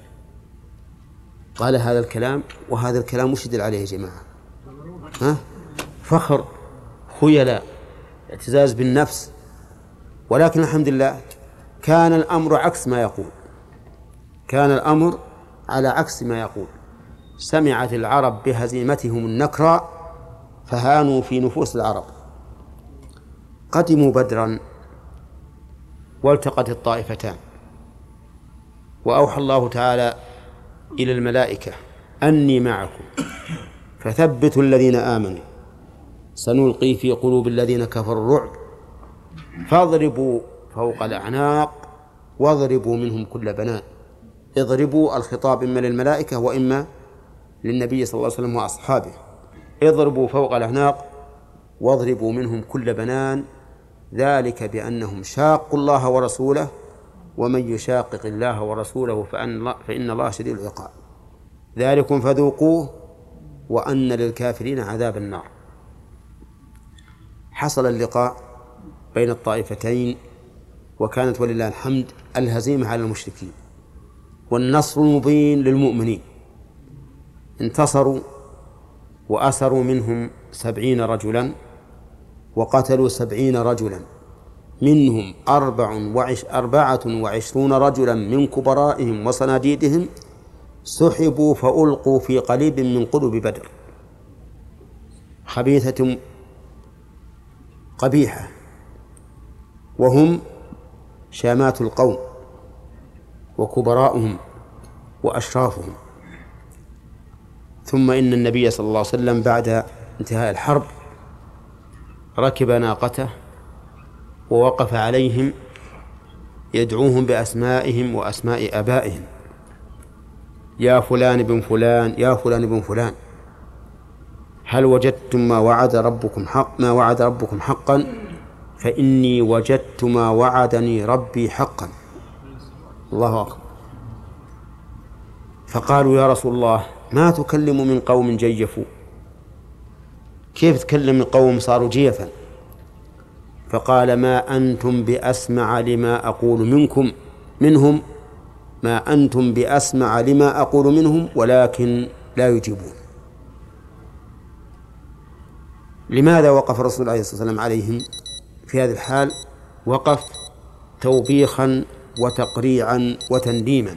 قال هذا الكلام، وهذا الكلام وش يدل عليه يا جماعة؟ ها؟ فخر، خيلاء، اعتزاز بالنفس. ولكن الحمد لله كان الأمر عكس ما يقول، كان الأمر على عكس ما يقول. سمعت العرب بهزيمتهم النكرى فهانوا في نفوس العرب. قدموا بدرا والتقت الطائفتان، وأوحى الله تعالى إلى الملائكة أني معكم فثبتوا الذين آمنوا سنلقي في قلوب الذين كفروا الرعب فاضربوا فوق الأعناق واضربوا منهم كل بنان. اضربوا الخطاب إما للملائكة وإما للنبي صلى الله عليه وسلم وأصحابه. اضربوا فوق الأعناق واضربوا منهم كل بنان، ذلك بأنهم شاقوا الله ورسوله ومن يشاقق الله ورسوله فإن الله شديد العقاب. ذلكم فذوقوه وأن للكافرين عذاب النار. حصل اللقاء بين الطائفتين، وكانت ولله الحمد الهزيمة على المشركين والنصر المبين للمؤمنين. انتصروا وأسروا منهم سبعين رجلا وقتلوا سبعين رجلا، منهم أربع وعش أربعة وعشرون رجلا من كبرائهم وصناديدهم سحبوا فألقوا في قليب من قلوب بدر، خبيثة قبيحة، وهم شامات القوم وكبراءهم وأشرافهم. ثم إن النبي صلى الله عليه وسلم بعد انتهاء الحرب ركب ناقته ووقف عليهم يدعوهم بأسمائهم وأسماء آبائهم: يا فلان بن فلان، يا فلان بن فلان، هل وجدتم ما وعد ربكم حق ما وعد ربكم حقا؟ فإني وجدت ما وعدني ربي حقا. الله أكبر. فقالوا: يا رسول الله، ما تكلم من قوم جيفوا، كيف تكلم من قوم صاروا جيفا؟ فقال: ما أنتم بأسمع لما أقول منكم منهم ما أنتم بأسمع لما أقول منهم ولكن لا يجيبون. لماذا وقف الرسول عليه الصلاة والسلام عليهم في هذه الحال؟ وقف توبيخا وتقريعا وتنديما،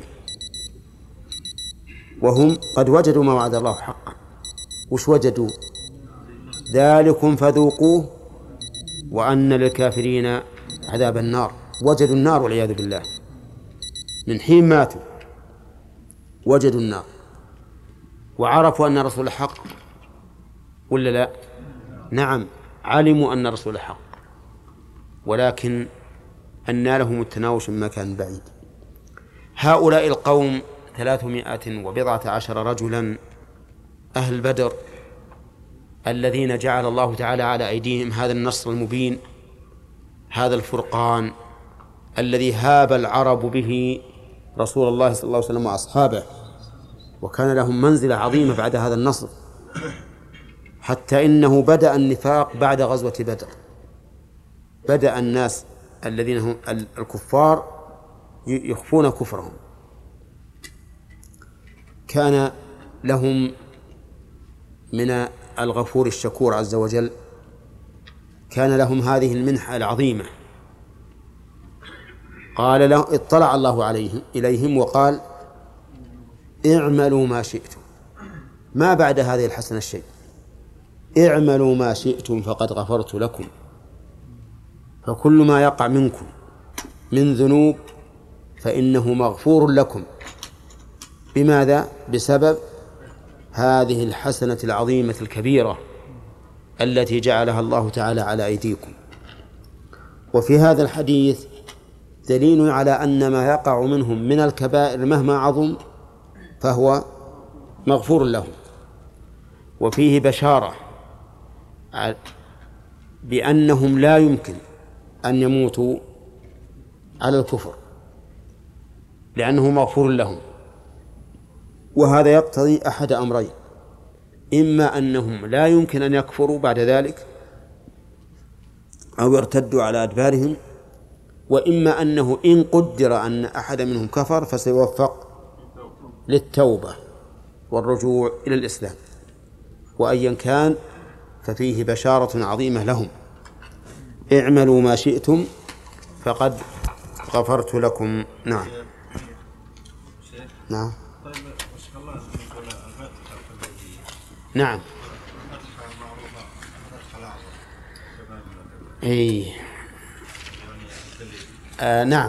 وهم قد وجدوا ما وعد الله حقا. وش وجدوا؟ ذلكم فذوقوه وأن للكافرين عذاب النار. وجدوا النار والعياذ بالله، من حين ماتوا وجدوا النار وعرفوا أن الرسول حق ولا لا؟ نعم، علموا أن الرسول حق، ولكن أن لهم التناوش من مكان بعيد. هؤلاء القوم ثلاثمائة وبضعة عشر رجلا أهل بدر الذين جعل الله تعالى على أيديهم هذا النصر المبين، هذا الفرقان الذي هاب العرب به رسول الله صلى الله عليه وسلم وأصحابه، وكان لهم منزلة عظيمة بعد هذا النصر، حتى إنه بدأ النفاق بعد غزوة بدر. بدأ الناس الذين هم الكفار يخفون كفرهم. كان لهم من الغفور الشكور عز وجل، كان لهم هذه المنحة العظيمة. قال له اطلع الله عليهم إليهم وقال: اعملوا ما شئتم. ما بعد هذه الحسنة الشيء، اعملوا ما شئتم فقد غفرت لكم. فكل ما يقع منكم من ذنوب فإنه مغفور لكم. بماذا؟ بسبب هذه الحسنة العظيمة الكبيرة التي جعلها الله تعالى على أيديكم. وفي هذا الحديث دليل على أن ما يقع منهم من الكبائر مهما عظم فهو مغفور لهم. وفيه بشارة بأنهم لا يمكن أن يموتوا على الكفر لأنه مغفور لهم. وهذا يقتضي أحد أمرين: إما أنهم لا يمكن أن يكفروا بعد ذلك، أو يرتدوا على أدبارهم، وإما أنه إن قدر أن أحد منهم كفر فسيوفق للتوبة والرجوع إلى الإسلام، وأيا كان ففيه بشارة عظيمة لهم. اعملوا ما شئتم فقد غفرت لكم. نعم نعم نعم أي آه نعم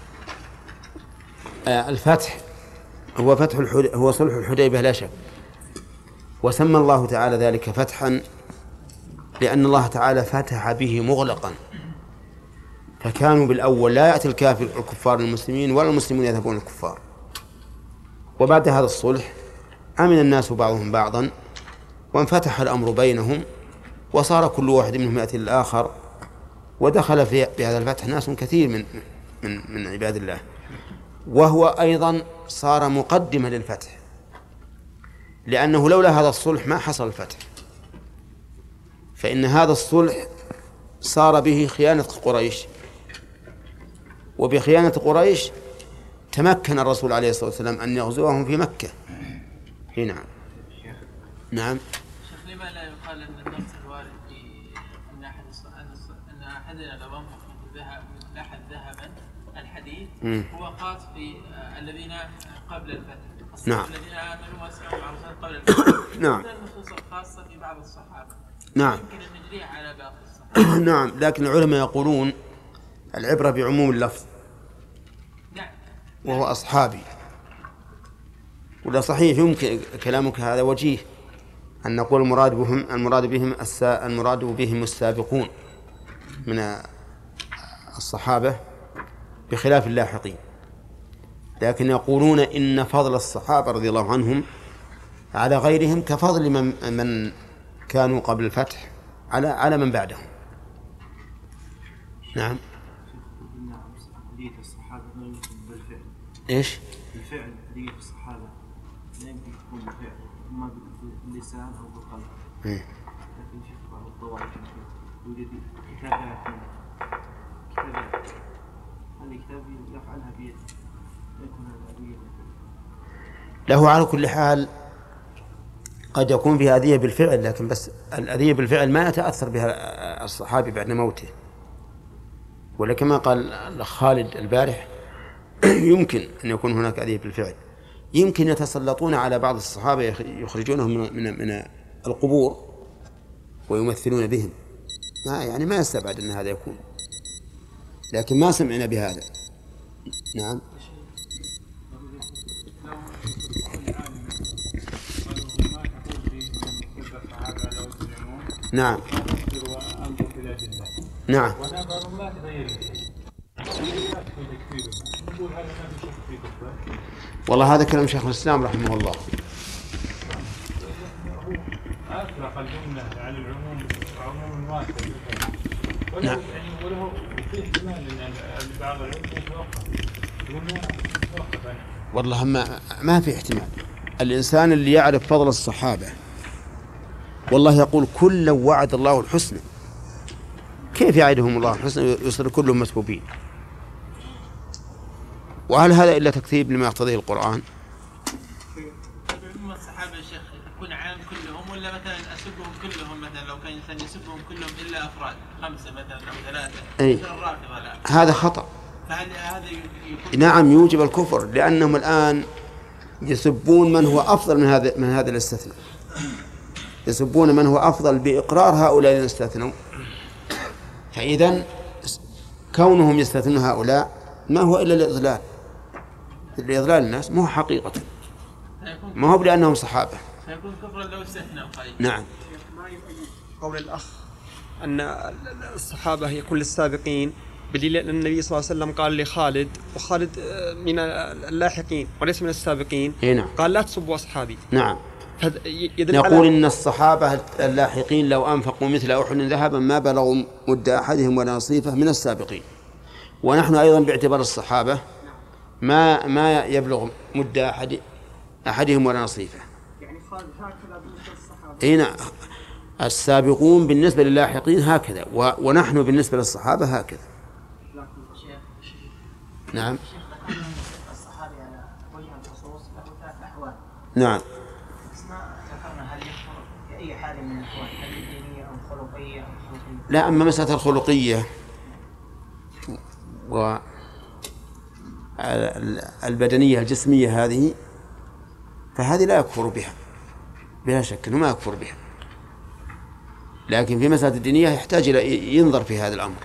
آه الفتح هو فتح الحد... هو صلح الحديبية لا شك، وسمى الله تعالى ذلك فتحا لأن الله تعالى فتح به مغلقا، فكانوا بالأول لا يأتي الكافر الكفار المسلمين ولا المسلمون يذهبون الكفار. وبعد هذا الصلح أمن الناس بعضهم بعضا وانفتح الأمر بينهم، وصار كل واحد منهم يأتي للآخر، ودخل في بهذا الفتح ناس كثير من من من عباد الله، وهو أيضا صار مقدمة للفتح، لأنه لولا هذا الصلح ما حصل الفتح، فإن هذا الصلح صار به خيانة قريش، وبخيانة قريش تمكن الرسول عليه الصلاة والسلام أن يغزوهم في مكة. نعم نعم. شيخ لما لا يقال أن النص الوارد في أن أحد أن أحدنا لو أنفق من ذهب من أحد ذهبا الحديث م. هو خاص في الذين قبل الفتح، نعم. الذين آمنوا وسعوا مع الرسول قبل الفتح. نعم. النصوص الخاصة في بعض الصحابة نعم. يمكن أن نجريها على باقي الصحابة. نعم، لكن العلماء يقولون العبرة بعموم اللفظ، نعم، وهو أصحابي. ولا صحيح يمكن كلامك هذا وجيه أن نقول المراد بهم المراد بهم السا المراد بهم السابقون من الصحابة بخلاف اللاحقين، لكن يقولون إن فضل الصحابة رضي الله عنهم على غيرهم كفضل من من كانوا قبل الفتح على على من بعدهم. نعم. هدية الصحابة لا يمكن بالفعل. إيش؟ بالفعل هدية الصحابة لا يمكن تكون بالفعل، إما باللسان أو بالقلب. إيه. لكن شوف بعض الطوائف يوجد كتابات كتابات هذه كتاب يفعلها بيده يكون هذا بيده. له على كل حال قد يكون فيها أذية بالفعل، لكن بس الأذية بالفعل ما يتأثر بها الصحابي بعد موته، ولكما قال خالد البارح يمكن أن يكون هناك أذية بالفعل، يمكن يتسلطون على بعض الصحابة يخرجونهم من, من, من القبور ويمثلون بهم، ما يعني ما يستبعد أن هذا يكون، لكن ما سمعنا بهذا. نعم. نعم نعم. والله هذا كلام شيخ الإسلام رحمه الله. أطلق الجملة على العموم عموم واسع، نعم. وله في احتمال أن بعض العلوم يتوقف، يقولون يتوقف عنه. والله ما ما في احتمال. الإنسان اللي يعرف فضل الصحابة والله يقول كلا وعد الله الحسنى، كيف يعدهم الله الحسنى يصير كلهم مسبوبين؟ وهل هذا إلا تكذيب لما يقتضيه القرآن؟ عموم الصحابة يا شيخ يكون عام كلهم، ولا مثلا أسبهم كلهم، مثلا لو كان إنسان يسبهم كلهم إلا أفراد خمسة مثلا أو ثلاثة أي. مثل الرافضة لا. هذا خطأ. فهل هذا يكون نعم يوجب الكفر، لأنهم الآن يسبون من هو أفضل من هذا من هذا الاستثناء، يسبون من هو أفضل بإقرار هؤلاء الذين استثنوا، فإذا كونهم يستثنون هؤلاء ما هو إلا الإضلال، لإضلال الناس، ما هو حقيقة، ما هو لأنهم صحابة. سيكون كفرا لو استثنوا. طيب. نعم. قول الأخ أن الصحابة يكون للسابقين بدليل أن النبي صلى الله عليه وسلم قال لخالد، وخالد من اللاحقين وليس من السابقين، نعم. قال لا تسبوا أصحابي. نعم. نقول إن الصحابة اللاحقين لو أنفقوا مثل أحد ذهبا ما بلغوا مد أحدهم ولا نصيفه من السابقين، ونحن أيضا باعتبار الصحابة ما ما يبلغ مد أحد أحدهم ولا نصيفه. يعني خالد هكذا بالنسبة للصحابة. إيه نعم. السابقون بالنسبة للاحقين هكذا، ونحن بالنسبة للصحابة هكذا. نعم. الصحابي على وجه الخصوص له ثلاث أحوال. نعم. ما ذكرنا هل يكفر في أي حال من الأحوال، هل الدينية أو الخلقية أو الخلقية؟ لا، أما مسألة الخلقية والبدنية الجسمية هذه فهذه لا يكفر بها بلا شك، إنه ما يكفر بها، لكن في مسألة الدينية يحتاج إلى ينظر في هذا الأمر.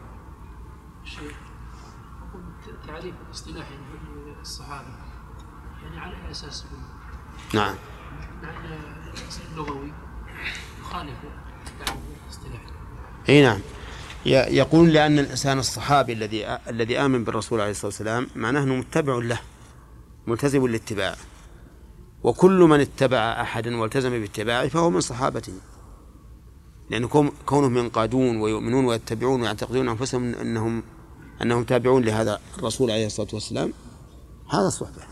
تعريف الاصطلاحي للصحابة يعني على أي أساس؟ نعم. لأن اللغوي يخالف التعريف الاصطلاحي. أي نعم. يقول لأن الإنسان الصحابي الذي الذي آمن بالرسول عليه الصلاة والسلام معناه أنه متبع له ملتزم للاتباع، وكل من اتبع أحدا والتزم باتباعه فهو من صحابته، لأن كونهم ينقادون ويؤمنون ويتبعون ويعتقدون أنفسهم أنهم أنهم تابعون لهذا الرسول عليه الصلاة والسلام هذا صحبة.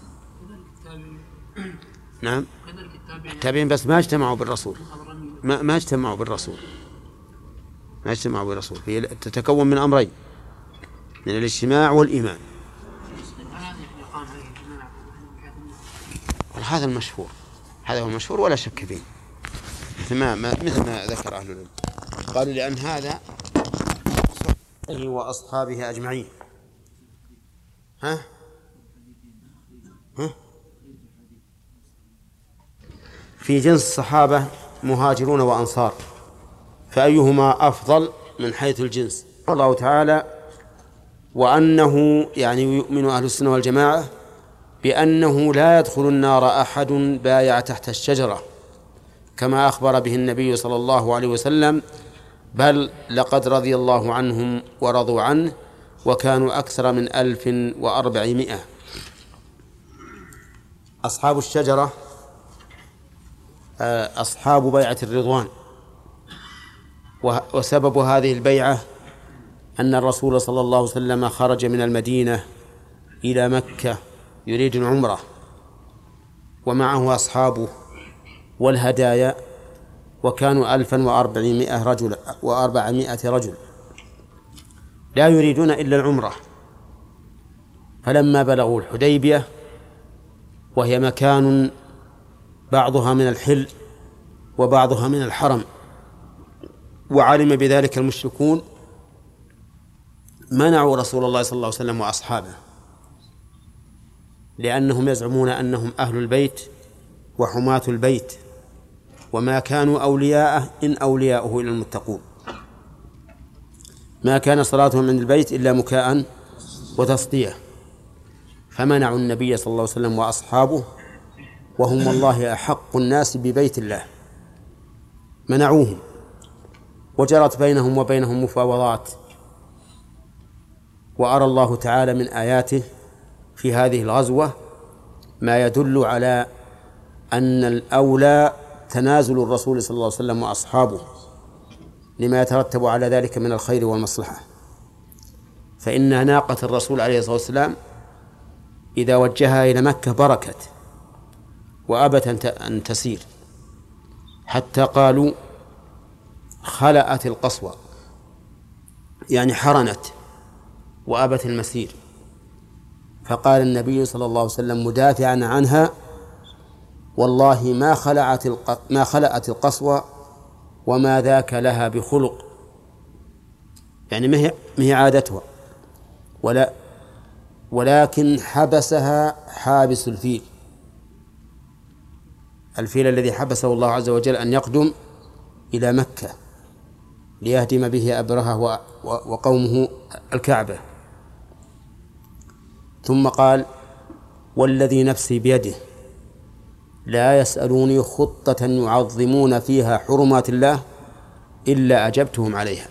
نعم. التابعين بس ما اجتمعوا بالرسول، ما ما اجتمعوا بالرسول ما اجتمعوا بالرسول هي تتكون من أمرين، من الاجتماع والإيمان. هذا المشهور، هذا هو المشهور ولا شك فيه، مثل ما مثل ما ذكر أهل العلم، قالوا لأن هذا وأصحابه أجمعين. ها ها في جنس الصحابة مهاجرون وأنصار، فأيهما أفضل من حيث الجنس؟ الله تعالى وأنه يعني يؤمن أهل السنة والجماعة بأنه لا يدخل النار أحد بايع تحت الشجرة كما أخبر به النبي صلى الله عليه وسلم، بل لقد رضي الله عنهم ورضوا عنه وكانوا أكثر من ألف وأربعمائة. أصحاب الشجرة أصحاب بيعة الرضوان، وسبب هذه البيعة أن الرسول صلى الله عليه وسلم خرج من المدينة إلى مكة يريد العمرة ومعه أصحابه والهدايا، وكانوا ألفا وأربعمائة رجل وأربعمائة رجل لا يريدون إلا العمرة. فلما بلغوا الحديبية وهي مكان بعضها من الحل وبعضها من الحرم، وعلم بذلك المشركون، منعوا رسول الله صلى الله عليه وسلم وأصحابه، لأنهم يزعمون أنهم أهل البيت وحماة البيت، وما كانوا أولياءه إن أولياؤه إلا المتقون، ما كان صلاتهم عند البيت إلا مكاء وتصدية. فمنعوا النبي صلى الله عليه وسلم وأصحابه وهم والله أحق الناس ببيت الله، منعوهم، وجرت بينهم وبينهم مفاوضات. وأرى الله تعالى من آياته في هذه الغزوة ما يدل على أن الأولى تنازل الرسول صلى الله عليه وسلم وأصحابه لما يترتب على ذلك من الخير والمصلحة. فإن ناقة الرسول عليه الصلاة والسلام إذا وجهها إلى مكة بركت وأبت أن تسير، حتى قالوا خلأت القصوى، يعني حرنت وأبت المسير. فقال النبي صلى الله عليه وسلم مدافعا عنها والله ما خلعت ما خلأت القصوى وما ذاك لها بخلق، يعني ما هي عادتها، ولا ولكن حبسها حابس الفيل، الفيل الذي حبسه الله عز وجل أن يقدم إلى مكة ليهدم به أبرهة وقومه الكعبة. ثم قال والذي نفسي بيده لا يسألوني خطة يعظمون فيها حرمات الله إلا أجبتهم عليها.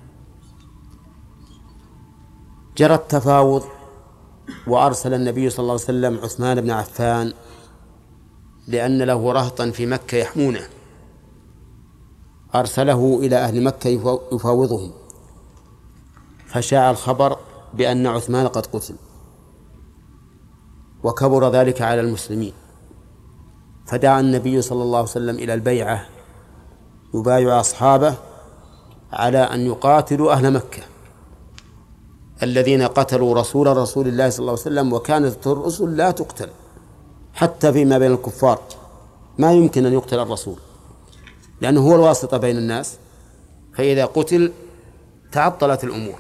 جرى التفاوض، وأرسل النبي صلى الله عليه وسلم عثمان بن عفان لأن له رهطا في مكة يحمونه، أرسله إلى أهل مكة يفاوضهم، فشاع الخبر بأن عثمان قد قتل، وكبر ذلك على المسلمين، فدعا النبي صلى الله عليه وسلم إلى البيعة يبايع أصحابه على أن يقاتلوا أهل مكة الذين قتلوا رسول رسول الله صلى الله عليه وسلم، وكانت الرسل لا تقتل حتى فيما بين الكفار، ما يمكن أن يقتل الرسول لأنه هو الواسطة بين الناس، فإذا قتل تعطلت الأمور.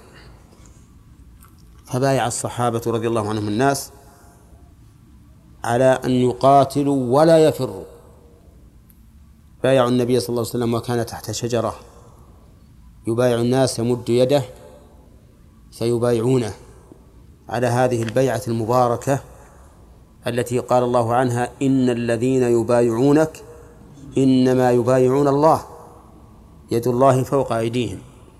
فبايع الصحابة رضي الله عنهم الناس على أن يقاتلوا ولا يفروا. بايعوا النبي صلى الله عليه وسلم وكان تحت شجرة يبايع الناس، يمد يده فيبايعونه على هذه البيعة المباركة التي قال الله عنها: إن الذين يبايعونك إنما يبايعون الله يد الله فوق أيديهم.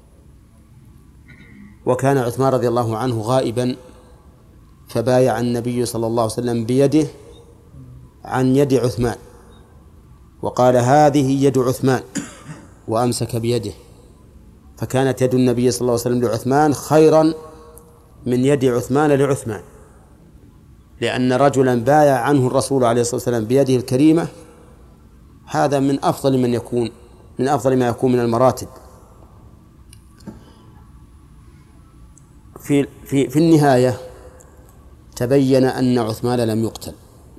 وكان عثمان رضي الله عنه غائبا، فبايع النبي صلى الله عليه وسلم بيده عن يد عثمان وقال: هذه يد عثمان، وأمسك بيده. فكانت يد النبي صلى الله عليه وسلم لعثمان خيرا من يد عثمان لعثمان، لأن رجلا بايع عنه الرسول عليه الصلاة والسلام بيده الكريمة، هذا من أفضل من يكون من أفضل ما يكون من المراتب. في في في النهاية تبين أن عثمان لم يقتل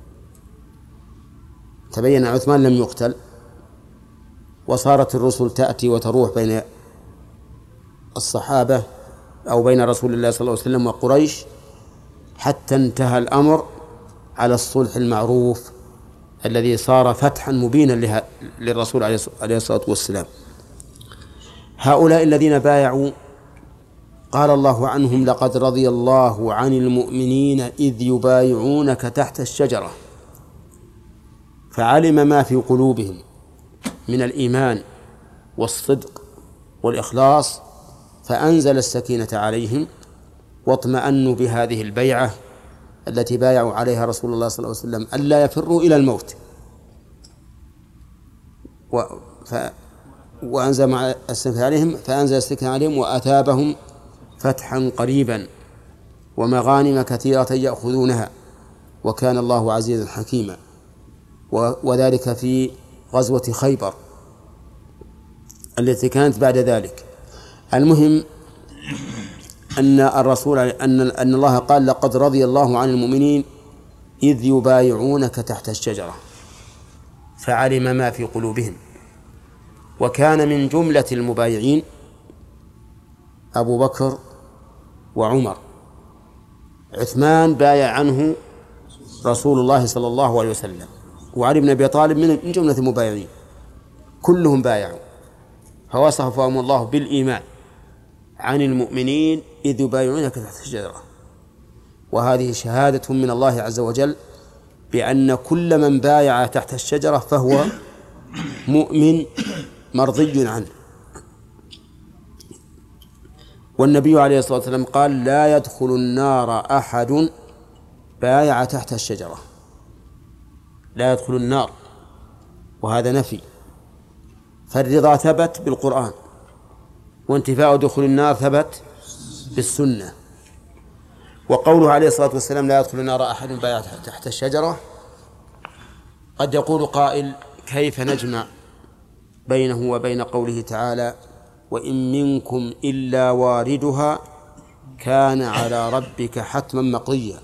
تبين أن عثمان لم يقتل وصارت الرسل تأتي وتروح بين الصحابة أو بين رسول الله صلى الله عليه وسلم وقريش، حتى انتهى الأمر على الصلح المعروف الذي صار فتحا مبينا للرسول عليه الصلاة والسلام. هؤلاء الذين بايعوا قال الله عنهم: لقد رضي الله عن المؤمنين إذ يبايعونك تحت الشجرة، فعلم ما في قلوبهم من الإيمان والصدق والإخلاص، فأنزل السكينة عليهم واطمأنوا بهذه البيعة التي بايعوا عليها رسول الله صلى الله عليه وسلم ألا يفروا إلى الموت. و... ف... وأنزل مع السكينة عليهم فأنزل السكينة عليهم وأثابهم فتحا قريبا ومغانم كثيرة يأخذونها، وكان الله عزيزا حكيما. و... وذلك في غزوة خيبر التي كانت بعد ذلك. المهم أن الرسول أن أن الله قال: لقد رضي الله عن المؤمنين إذ يبايعونك تحت الشجرة، فعلم ما في قلوبهم. وكان من جملة المبايعين أبو بكر وعمر. عثمان بايع عنه رسول الله صلى الله عليه وسلم، وعلي بن أبي طالب من جملة المبايعين، كلهم بايعوا، فوصفهم الله بالإيمان عن المؤمنين إذ يبايعونك تحت الشجرة. وهذه شهادة من الله عز وجل بأن كل من بايع تحت الشجرة فهو مؤمن مرضي عنه. والنبي عليه الصلاة والسلام قال: لا يدخل النار أحد بايع تحت الشجرة. لا يدخل النار، وهذا نفي، فالرضا ثبت بالقرآن، وانتفاء دخول النار ثبت بالسنة. وقوله عليه الصلاة والسلام: لا يدخل النار أحد بايع تحت الشجرة، قد يقول قائل: كيف نجمع بينه وبين قوله تعالى: وإن منكم إلا واردها كان على ربك حتما مقضيا؟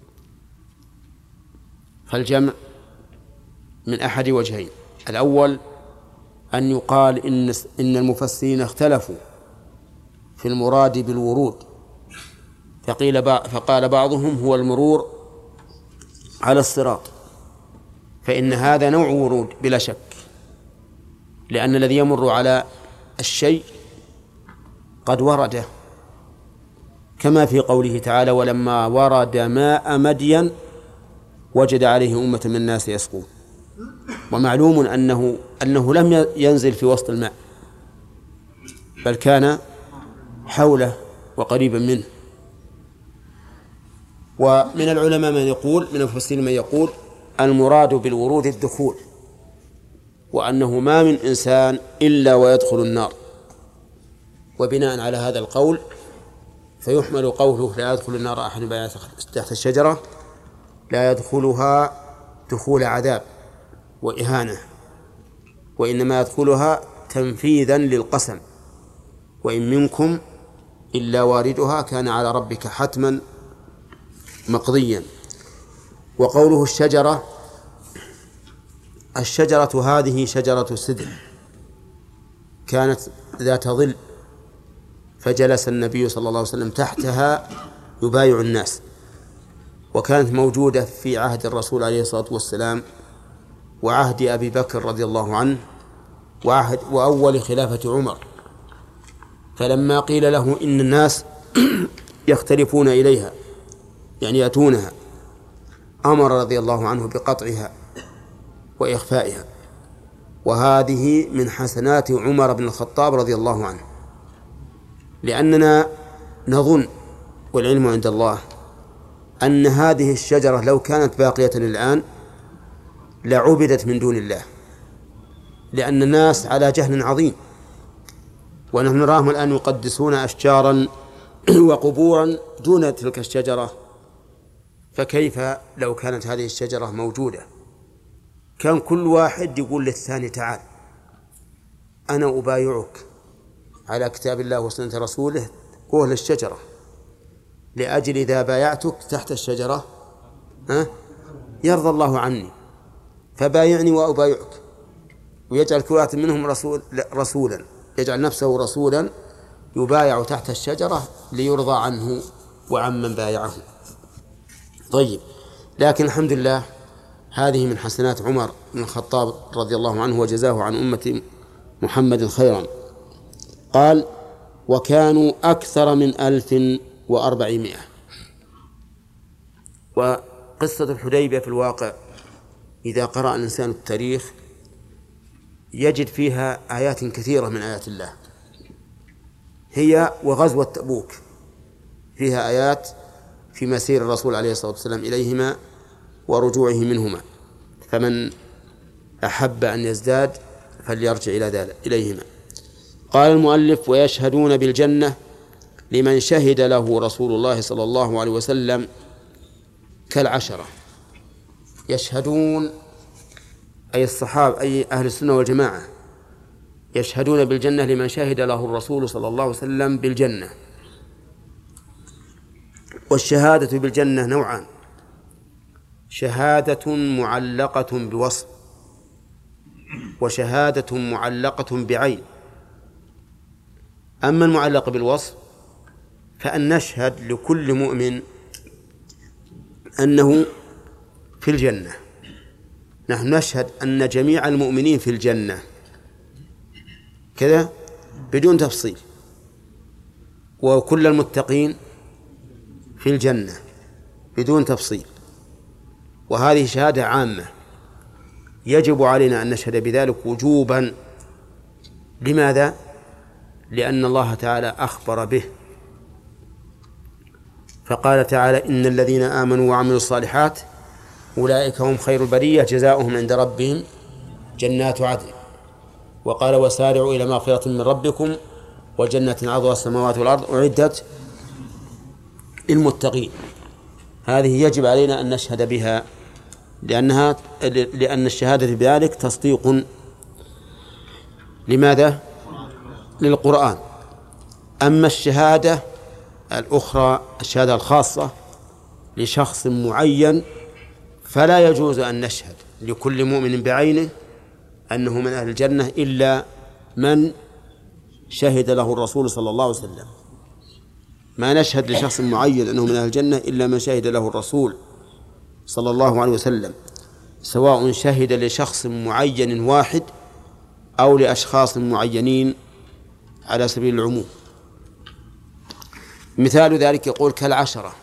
فالجمع من أحد وجهين: الأول أن يقال إن إن المفسرين اختلفوا في المراد بالورود، فقيل فقال بعضهم هو المرور على الصراط، فإن هذا نوع ورود بلا شك، لأن الذي يمر على الشيء قد ورده، كما في قوله تعالى: ولما ورد ماء مدين وجد عليه أمة من الناس يسقون. ومعلوم أنه أنه لم ينزل في وسط الماء، بل كان حوله وقريبا منه. ومن العلماء من يقول من المفسرين من يقول المراد بالورود الدخول، وأنه ما من إنسان إلا ويدخل النار. وبناء على هذا القول فيحمل قوله: لا يدخل النار أحد بايع تحت الشجرة، لا يدخلها دخول عذاب وإهانة، وإنما يدخلها تنفيذا للقسم، وإن منكم إلا واردها كان على ربك حتما مقضيا. وقوله الشجرة، الشجرة هذه شجرة سدر كانت ذات ظل، فجلس النبي صلى الله عليه وسلم تحتها يبايع الناس، وكانت موجودة في عهد الرسول عليه الصلاة والسلام وعهد أبي بكر رضي الله عنه وعهد وأول خلافة عمر. فلما قيل له إن الناس يختلفون إليها يعني يأتونها، أمر رضي الله عنه بقطعها وإخفائها. وهذه من حسنات عمر بن الخطاب رضي الله عنه، لأننا نظن والعلم عند الله أن هذه الشجرة لو كانت باقية الآن لعبدت من دون الله، لأن الناس على جهل عظيم، ونحن نراهم الآن يقدسون أشجارا وقبورا دون تلك الشجرة. فكيف لو كانت هذه الشجرة موجودة؟ كان كل واحد يقول للثاني تعال أنا أبايعك على كتاب الله وسنة رسوله قول الشجرة، لأجل إذا بايعتك تحت الشجرة ها يرضى الله عني، فبايعني وأبايعك. ويجعل كل واحد منهم رسول رسولا، يجعل نفسه رسولا يبايع تحت الشجرة ليرضى عنه وعمن بايعه. طيب، لكن الحمد لله هذه من حسنات عمر بن الخطاب رضي الله عنه وجزاه عن أمة محمد خيرا. قال وكانوا أكثر من ألف وأربعمائة. وقصة الحديبية في الواقع إذا قرأ الإنسان التاريخ يجد فيها آيات كثيرة من آيات الله، هي وغزوة تبوك فيها آيات في مسير الرسول عليه الصلاة والسلام إليهما ورجوعه منهما، فمن أحب أن يزداد فليرجع إلى ذلك إليهما. قال المؤلف ويشهدون بالجنة لمن شهد له رسول الله صلى الله عليه وسلم كالعشرة. يشهدون أي الصحابة أي أهل السنة والجماعة يشهدون بالجنة لمن شهد له الرسول صلى الله عليه وسلم بالجنة. والشهادة بالجنة نوعان: شهادة معلقة بوصف، وشهادة معلقة بعين. أما المعلق بالوصف فأن نشهد لكل مؤمن أنه في الجنة، نحن نشهد أن جميع المؤمنين في الجنة كذا بدون تفصيل، وكل المتقين في الجنة بدون تفصيل. وهذه شهادة عامة يجب علينا أن نشهد بذلك وجوبا. لماذا؟ لأن الله تعالى أخبر به، فقال تعالى إن الذين آمنوا وعملوا الصالحات أولئك هم خير البرية جزاؤهم عند ربهم جنات عدن. وقال وسارعوا إلى مغفرة من ربكم وجنة عرضها السماوات والأرض أعدت للمتقين. هذه يجب علينا أن نشهد بها، لأنها لأن الشهادة بذلك تصديق لماذا؟ للقرآن. أما الشهادة الأخرى الشهادة الخاصة لشخص معين فلا يجوز أن نشهد لكل مؤمن بعينه أنه من أهل الجنة إلا من شهد له الرسول صلى الله عليه وسلم. ما نشهد لشخص معين أنه من أهل الجنة إلا من شهد له الرسول صلى الله عليه وسلم، سواء شهد لشخص معين واحد أو لأشخاص معينين على سبيل العموم. مثال ذلك يقول كالعشرة.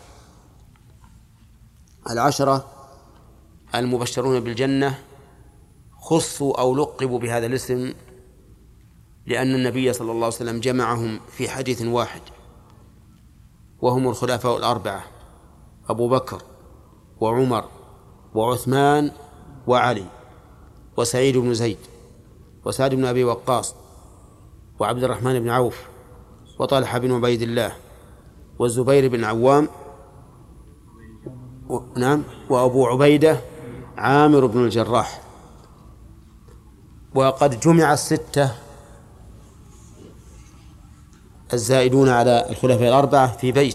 العشرة المبشرون بالجنة خصوا أو لقبوا بهذا الاسم لأن النبي صلى الله عليه وسلم جمعهم في حديث واحد، وهم الخلفاء الأربعة أبو بكر وعمر وعثمان وعلي وسعيد بن زيد وسعد بن أبي وقاص وعبد الرحمن بن عوف وطلحة بن عبيد الله والزبير بن عوام و... نعم وأبو عبيدة عامر بن الجراح. وقد جمع الستة الزائدون على الخلفاء الأربعة في بيت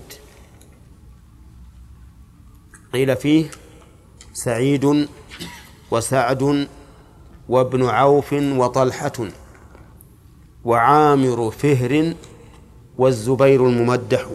قيل فيه سعيد وسعد وابن عوف وطلحة وعامر فهر والزبير الممدح.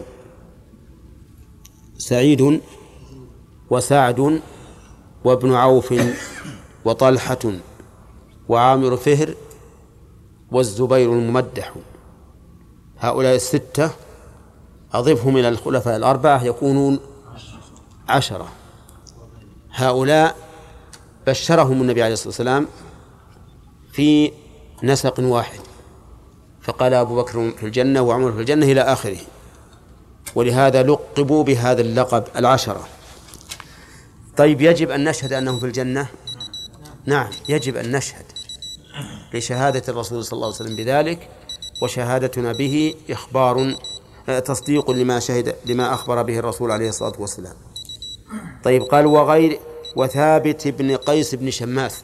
سعيد وسعد وابن عوف وطلحة وعامر فهر والزبير الممدح، هؤلاء الستة أضفهم إلى الخلفاء الأربعة يكونون عشرة. هؤلاء بشرهم النبي عليه الصلاة والسلام في نسق واحد، فقال أبو بكر في الجنة وعمر في الجنة إلى آخره، ولهذا لقبوا بهذا اللقب العشرة. طيب، يجب أن نشهد أنهم في الجنة؟ نعم، يجب أن نشهد لشهادة الرسول صلى الله عليه وسلم بذلك، وشهادتنا به إخبار تصديق لما شهد لما أخبر به الرسول عليه الصلاة والسلام. طيب، قال وغير وثابت بن قيس بن شماس.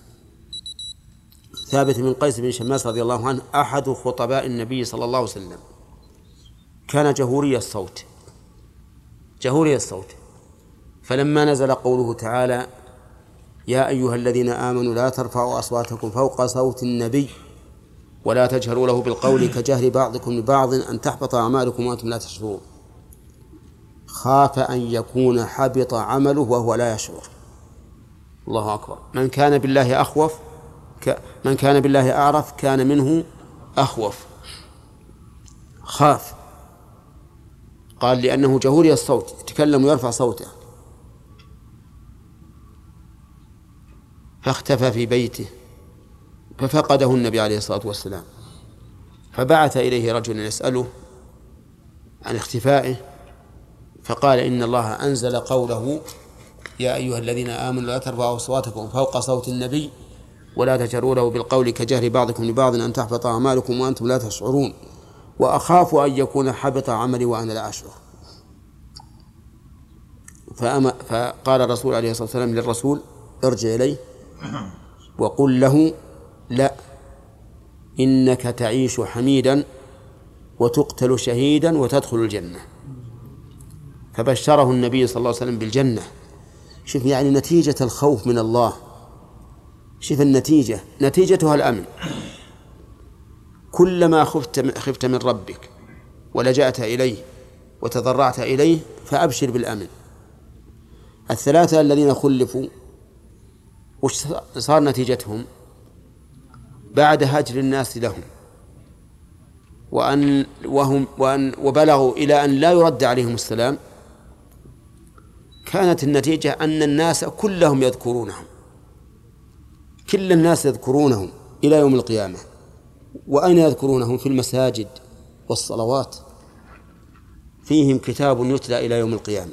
ثابت بن قيس بن شماس رضي الله عنه أحد خطباء النبي صلى الله عليه وسلم، كان جهوري الصوت جهوري الصوت فلما نزل قوله تعالى يا أيها الذين آمنوا لا ترفعوا أصواتكم فوق صوت النبي ولا تجهروا له بالقول كجهر بعضكم لبعض أن تحبط أعمالكم وأنتم لا تشعرون، خاف أن يكون حبط عمله وهو لا يشعر. الله أكبر. من كان بالله أخوف ك... من كان بالله أعرف كان منه أخوف. خاف، قال لأنه جهوري الصوت، يتكلم ويرفع صوته، فاختفى في بيته ففقده النبي عليه الصلاة والسلام، فبعث إليه رجل يسأله عن اختفائه، فقال إن الله أنزل قوله يا أيها الذين آمنوا لا ترفعوا أصواتكم فوق صوت النبي ولا تجهروا له بالقول كجهر بعضكم لبعض أن تحبط أعمالكم وأنتم لا تشعرون، وأخاف أن يكون حبط عملي وأنا لا أشعر. فقال الرسول عليه الصلاة والسلام للرسول ارجع إليه وقل له لا، إنك تعيش حميدا وتقتل شهيدا وتدخل الجنة. فبشره النبي صلى الله عليه وسلم بالجنة. شوف يعني نتيجة الخوف من الله، شوف النتيجة، نتيجتها الأمن. كلما خفت خفت من ربك ولجأت إليه وتضرعت إليه فأبشر بالأمن. الثلاثة الذين خلفوا وش صار نتيجتهم بعد هجر الناس لهم وأن وهم وأن وبلغوا إلى أن لا يرد عليهم السلام؟ كانت النتيجة أن الناس كلهم يذكرونهم، كل الناس يذكرونهم إلى يوم القيامة. وأين يذكرونهم؟ في المساجد والصلوات، فيهم كتاب يتلى إلى يوم القيامة.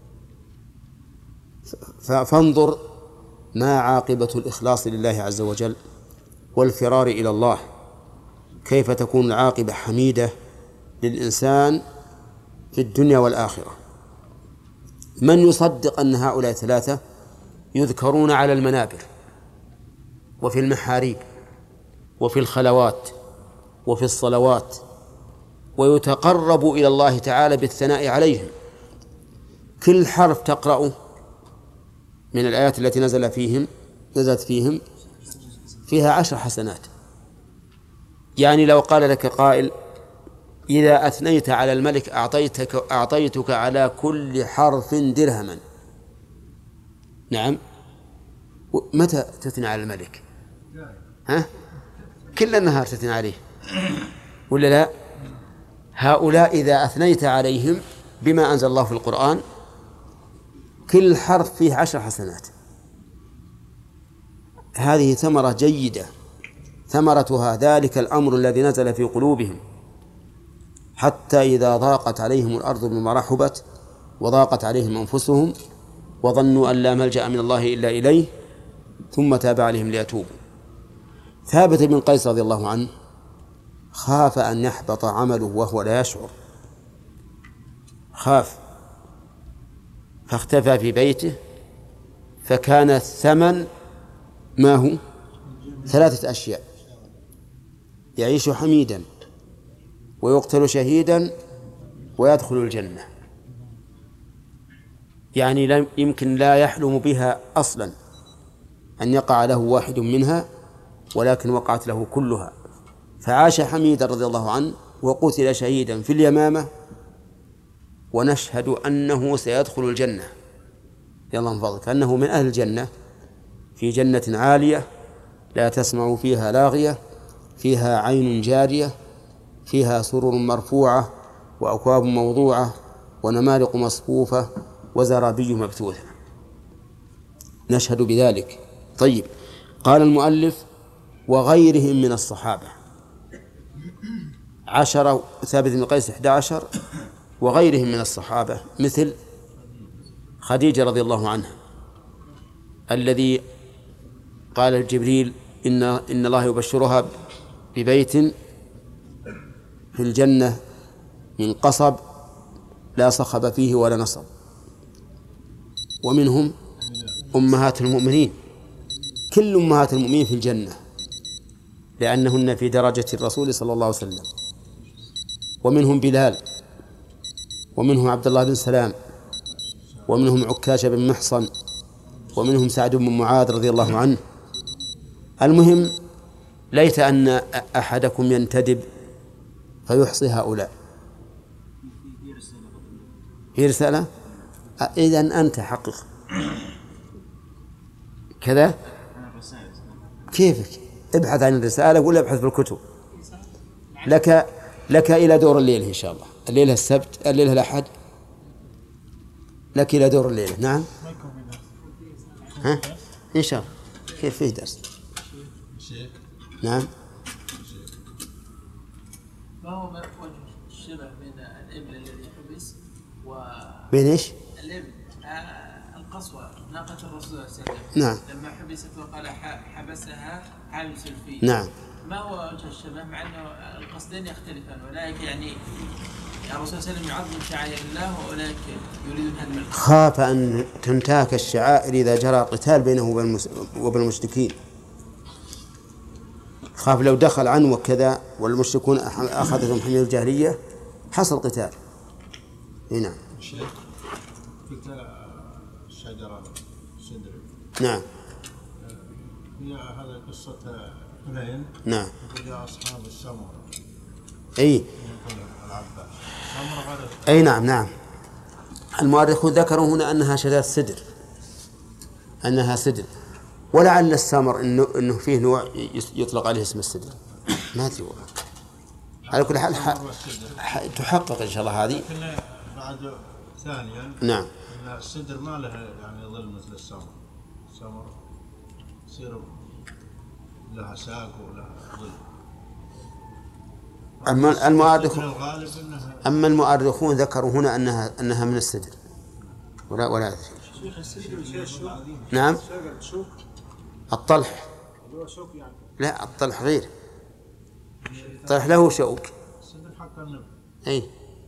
فانظر ما عاقبة الإخلاص لله عز وجل والفرار إلى الله، كيف تكون العاقبة حميدة للإنسان في الدنيا والآخرة. من يصدق أن هؤلاء ثلاثة يذكرون على المنابر وفي المحاريب وفي الخلوات وفي الصلوات، ويتقرب إلى الله تعالى بالثناء عليهم؟ كل حرف تقرأه من الآيات التي نزل فيهم نزلت فيهم فيها عشر حسنات. يعني لو قال لك قائل إذا أثنيت على الملك أعطيتك, أعطيتك على كل حرف درهما، نعم، متى تثني على الملك؟ ها؟ كل النهار تثني عليه ولا لا؟ هؤلاء إذا أثنيت عليهم بما أنزل الله في القرآن كل حرف فيه عشر حسنات. هذه ثمرة جيدة، ثمرتها ذلك الأمر الذي نزل في قلوبهم، حتى إذا ضاقت عليهم الأرض بما رحبت وضاقت عليهم أنفسهم وظنوا أن لا ملجأ من الله إلا إليه ثم تاب عليهم ليتوبوا. ثابت بن قيس رضي الله عنه خاف أن يحبط عمله وهو لا يشعر، خاف، فاختفى في بيته، فكان الثمن ما هو؟ ثلاثة أشياء: يعيش حميدا ويقتل شهيدا ويدخل الجنة، يعني لا يمكن لا يحلم بها أصلا أن يقع له واحد منها، ولكن وقعت له كلها، فعاش حميدا رضي الله عنه وقتل شهيدا في اليمامة، ونشهد أنه سيدخل الجنة يلا من فضلك، أنه من أهل الجنة في جنة عالية لا تسمع فيها لاغية، فيها عين جارية، فيها سرر مرفوعة وأكواب موضوعة ونمارق مصفوفة وزرابي مبثوثة، نشهد بذلك. طيب، قال المؤلف وغيرهم من الصحابة، عشرة، ثابت بن قيس إحدى عشر، وغيرهم من الصحابة مثل خديجة رضي الله عنها الذي قال جبريل إن, إن الله يبشرها ببيت في الجنة من قصب لا صخب فيه ولا نصب. ومنهم أمهات المؤمنين، كل أمهات المؤمنين في الجنة لأنهن في درجة الرسول صلى الله عليه وسلم. ومنهم بلال، ومنهم عبد الله بن سلام، ومنهم عكاشة بن محصن، ومنهم سعد بن معاذ رضي الله عنه. المهم ليت أن أحدكم ينتدب فيحصي هؤلاء. هي رسالة؟ إذن أنت حقق كذا. كيفك؟ ابحث عن الرسالة ولا ابحث في الكتب. لك لك إلى دور الليل إن شاء الله، الليلة السبت، الليلة الأحد، لك إلى دور الليلة. نعم، ها إن شاء الله. كيف فيه درس؟ نعم. ما هو وجه الشبه بين الإبل الذي حبس و بين إيش؟ الإبل آه القصوى ناقة الرسول صلى الله عليه وسلم. نعم. لما حبست وقال حبسها حابس الفيل. نعم. ما هو وجه الشبه مع أنه القصدين يختلفان، ولكن يعني الرسول صلى الله عليه وسلم يعظم شعائر الله وأولئك يريدون هدم القصد. خاف أن تنتهك الشعائر إذا جرى قتال بينه وبين المشركين، خاف لو دخل عنه وكذا والمشركون أخذتهم حمية الجاهلية حصل قتال. نعم. قلت الشجرة السدر. نعم. هي هذا قصة حنين. نعم. وجاء أصحاب السمر. أي. أي نعم نعم. المؤرخون ذكروا هنا أنها شجرة سدر، أنها سدر، ولعل السمر إنه إنه فيه نوع يطلق عليه اسم السدر، ما أدري والله. على كل حال ح... تحقق إن شاء الله هذه. لكن بعد ثانيا نعم إن السدر ما له يعني ظل مثل السمر. السمر يصير لها ساق ولها ظل. أما المؤرخون إنها... أما المؤرخون ذكروا هنا أنها أنها من السدر، ولا ولا أدري. نعم. الطلح لا، الطلح غير، الطلح له شوك. السدر حق النبي. أي.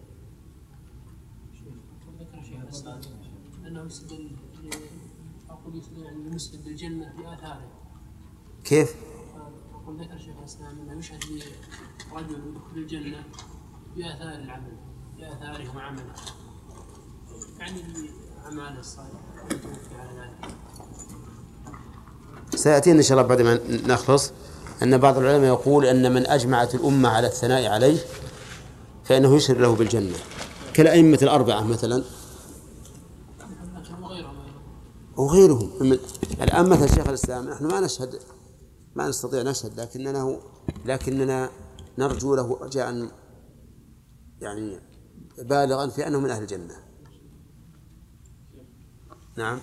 أنه يسدل أقول يعني يسدل بالجنة بآثاره. كيف؟ أقول ذكر شيخ الإسلام أنه يشهد لرجل يدخل الجنة بآثار العمل، بآثاره وعمله، يعني بأعماله الصالحة على ذلك. سيأتينا إن شاء الله بعد ما نخلص أن بعض العلماء يقول أن من أجمعت الأمة على الثناء عليه فإنه يشهد له بالجنة، كالأئمة الأربعة مثلا وغيرهم الآن. مثل شيخ الإسلام نحن ما نشهد، ما نستطيع نشهد، لكننا لكننا نرجو له رجاء يعني بالغا في أنه من أهل الجنة. نعم.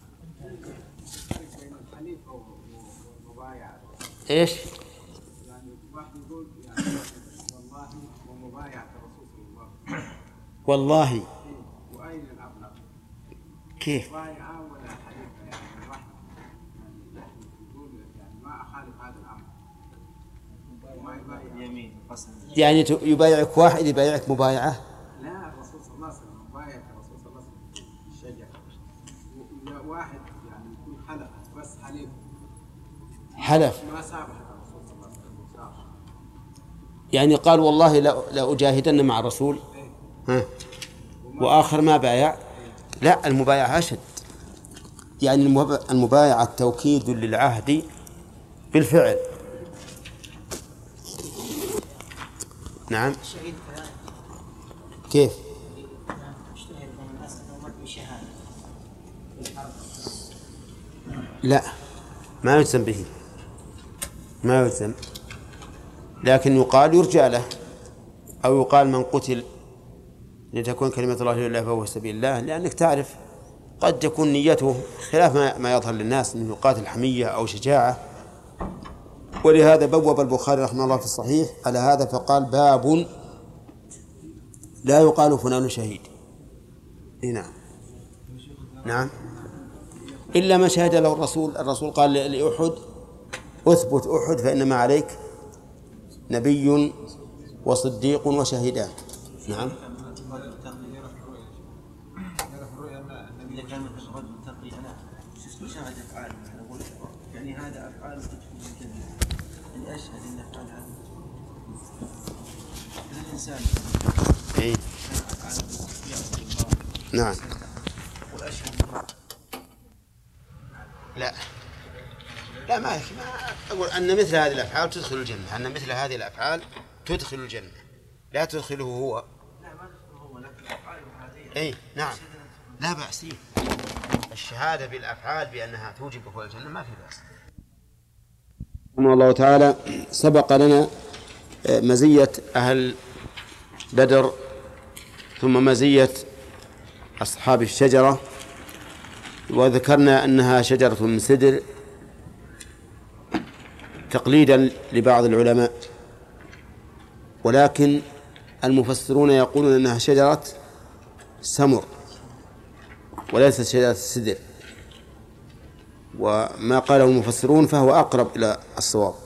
إيش؟ يعني واحد يقول يعني والله ومبايعة الرسول صلى الله عليه وسلم. والله. وأين الأبلغ؟ كيف؟ مبايعة ولا حليفة يعني واحد يعني يقول يعني ما أخالف هذا الأمر. وما يبايع. يمين قسم. يعني يبايعك واحد يبايعك مبايعة؟ لا، الرسول صلى الله عليه وسلم مبايعة الرسول صلى الله عليه وسلم الشجرة. واحد يعني يكون حلف بس حليف. حلف ما سابح الرسول صلى الله عليه وسلم. يعني قال والله لأجاهدن مع الرسول، ها، وآخر ما بايع. لا، المبايعة أشد، يعني المبايعة توكيد للعهد بالفعل. نعم. كيف؟ لا، ما يلزم به، ما يلزم، لكن يقال يرجى له، أو يقال من قتل لتكون كلمة الله لله فهو سبيل الله، لأنك تعرف قد تكون نيته خلاف ما يظهر للناس من يقاتل حمية أو شجاعة. ولهذا بوب البخاري رحمه الله في الصحيح على هذا فقال: باب لا يقال فلان شهيد. نعم نعم، إلا ما شهد له الرسول. الرسول قال لأحد: أثبت أحد فإنما عليك نبي وصديق وشهيدان. نعم. إذا كان مثل رجل تقي أنا شاهد أفعال، يعني هذا أفعال تدخل في الكذب، يعني أشهد أن أفعال هذا الإنسان إيه. نعم. وأشهد لا لا ما أقول أن مثل هذه الأفعال تدخل الجنة، أن مثل هذه الأفعال تدخل الجنة، لا تدخله هو. لا ما تدخله هو، لكن أفعاله هذه. أي نعم، لا بأس. الشهادة بالأفعال بأنها توجب دخول الجنة ما في بأس. رحمه الله تعالى سبق لنا مزية أهل بدر ثم مزية أصحاب الشجرة، وذكرنا أنها شجرة من سدر تقليدا لبعض العلماء، ولكن المفسرون يقولون أنها شجرة سمر وليست شجرة السدر، وما قاله المفسرون فهو أقرب إلى الصواب.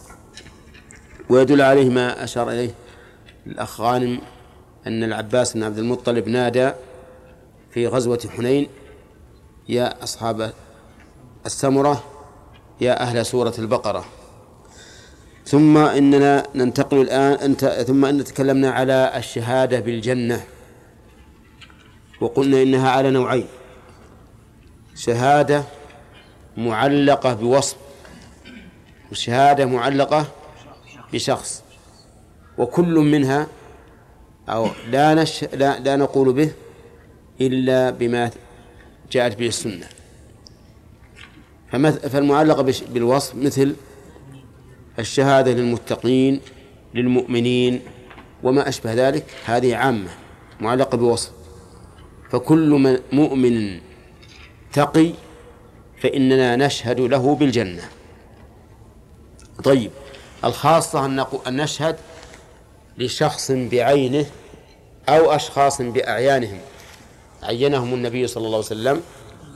ويدل عليه ما أشار إليه الأخ غانم أن العباس بن عبد المطلب نادى في غزوة حنين: يا أصحاب السمرة يا أهل سورة البقرة. ثم إننا ننتقل الآن أنت ثم أن تكلمنا على الشهادة بالجنة، وقلنا إنها على نوعين: شهادة معلقة بوصف، وشهادة معلقة بشخص، وكل منها أو لا, نش... لا... لا نقول به إلا بما جاءت به السنة. فمث... فالمعلقة بش... بالوصف مثل الشهادة للمتقين للمؤمنين وما أشبه ذلك، هذه عامة معلقة بوصف، فكل من مؤمن تقي فإننا نشهد له بالجنة. طيب، الخاصة أن نشهد لشخص بعينه أو أشخاص بأعيانهم عينهم النبي صلى الله عليه وسلم،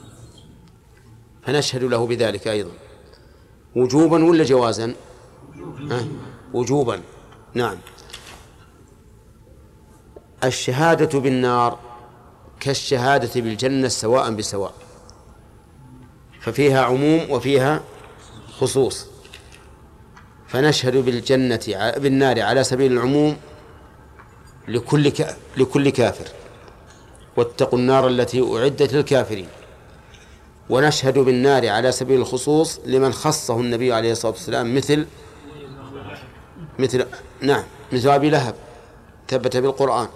فنشهد له بذلك أيضا وجوبا ولا جوازا؟ أه؟ وجوبا. نعم. الشهادة بالنار كالشهادة بالجنة سواء بسواء، ففيها عموم وفيها خصوص، فنشهد بالجنة بالنار على سبيل العموم لكل لكل كافر، واتقوا النار التي أعدت للكافرين، ونشهد بالنار على سبيل الخصوص لمن خصه النبي عليه الصلاة والسلام، مثل مثل نعم مثل أبي لهب ثبت بالقرآن،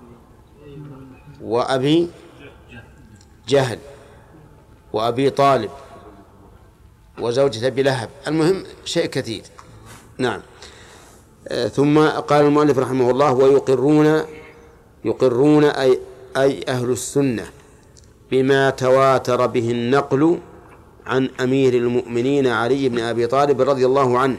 وأبي جهل، وأبي طالب، وزوجة أبي لهب، المهم شيء كثير. نعم. آه ثم قال المؤلف رحمه الله: ويقرون يقرون أي, أي أهل السنة بما تواتر به النقل عن أمير المؤمنين علي بن أبي طالب رضي الله عنه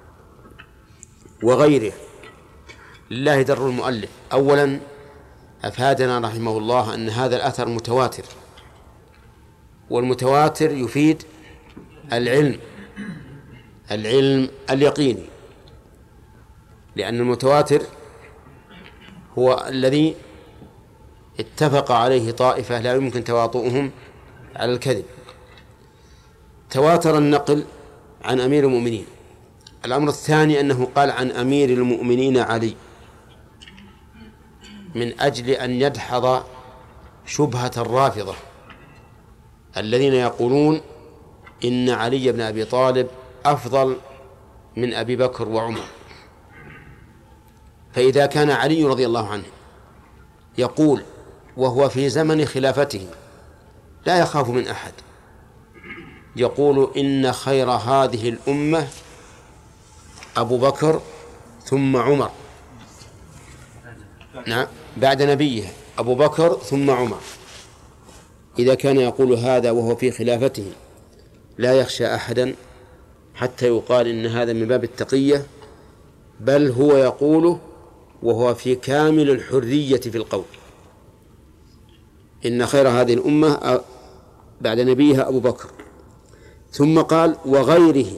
وغيره. لله در المؤلف. أولا أفادنا رحمه الله أن هذا الأثر متواتر، والمتواتر يفيد العلم العلم اليقيني، لأن المتواتر هو الذي اتفق عليه طائفة لا يمكن تواطؤهم على الكذب. تواتر النقل عن أمير المؤمنين الأمر الثاني أنه قال عن أمير المؤمنين علي من أجل أن يدحض شبهة الرافضة الذين يقولون إن علي بن أبي طالب أفضل من أبي بكر وعمر. فإذا كان علي رضي الله عنه يقول وهو في زمن خلافته لا يخاف من أحد، يقول إن خير هذه الأمة أبو بكر ثم عمر، نعم بعد نبيه أبو بكر ثم عمر. إذا كان يقول هذا وهو في خلافته لا يخشى أحدا حتى يقال إن هذا من باب التقية، بل هو يقوله وهو في كامل الحرية في القول، إن خير هذه الأمة بعد نبيها أبو بكر. ثم قال وغيره،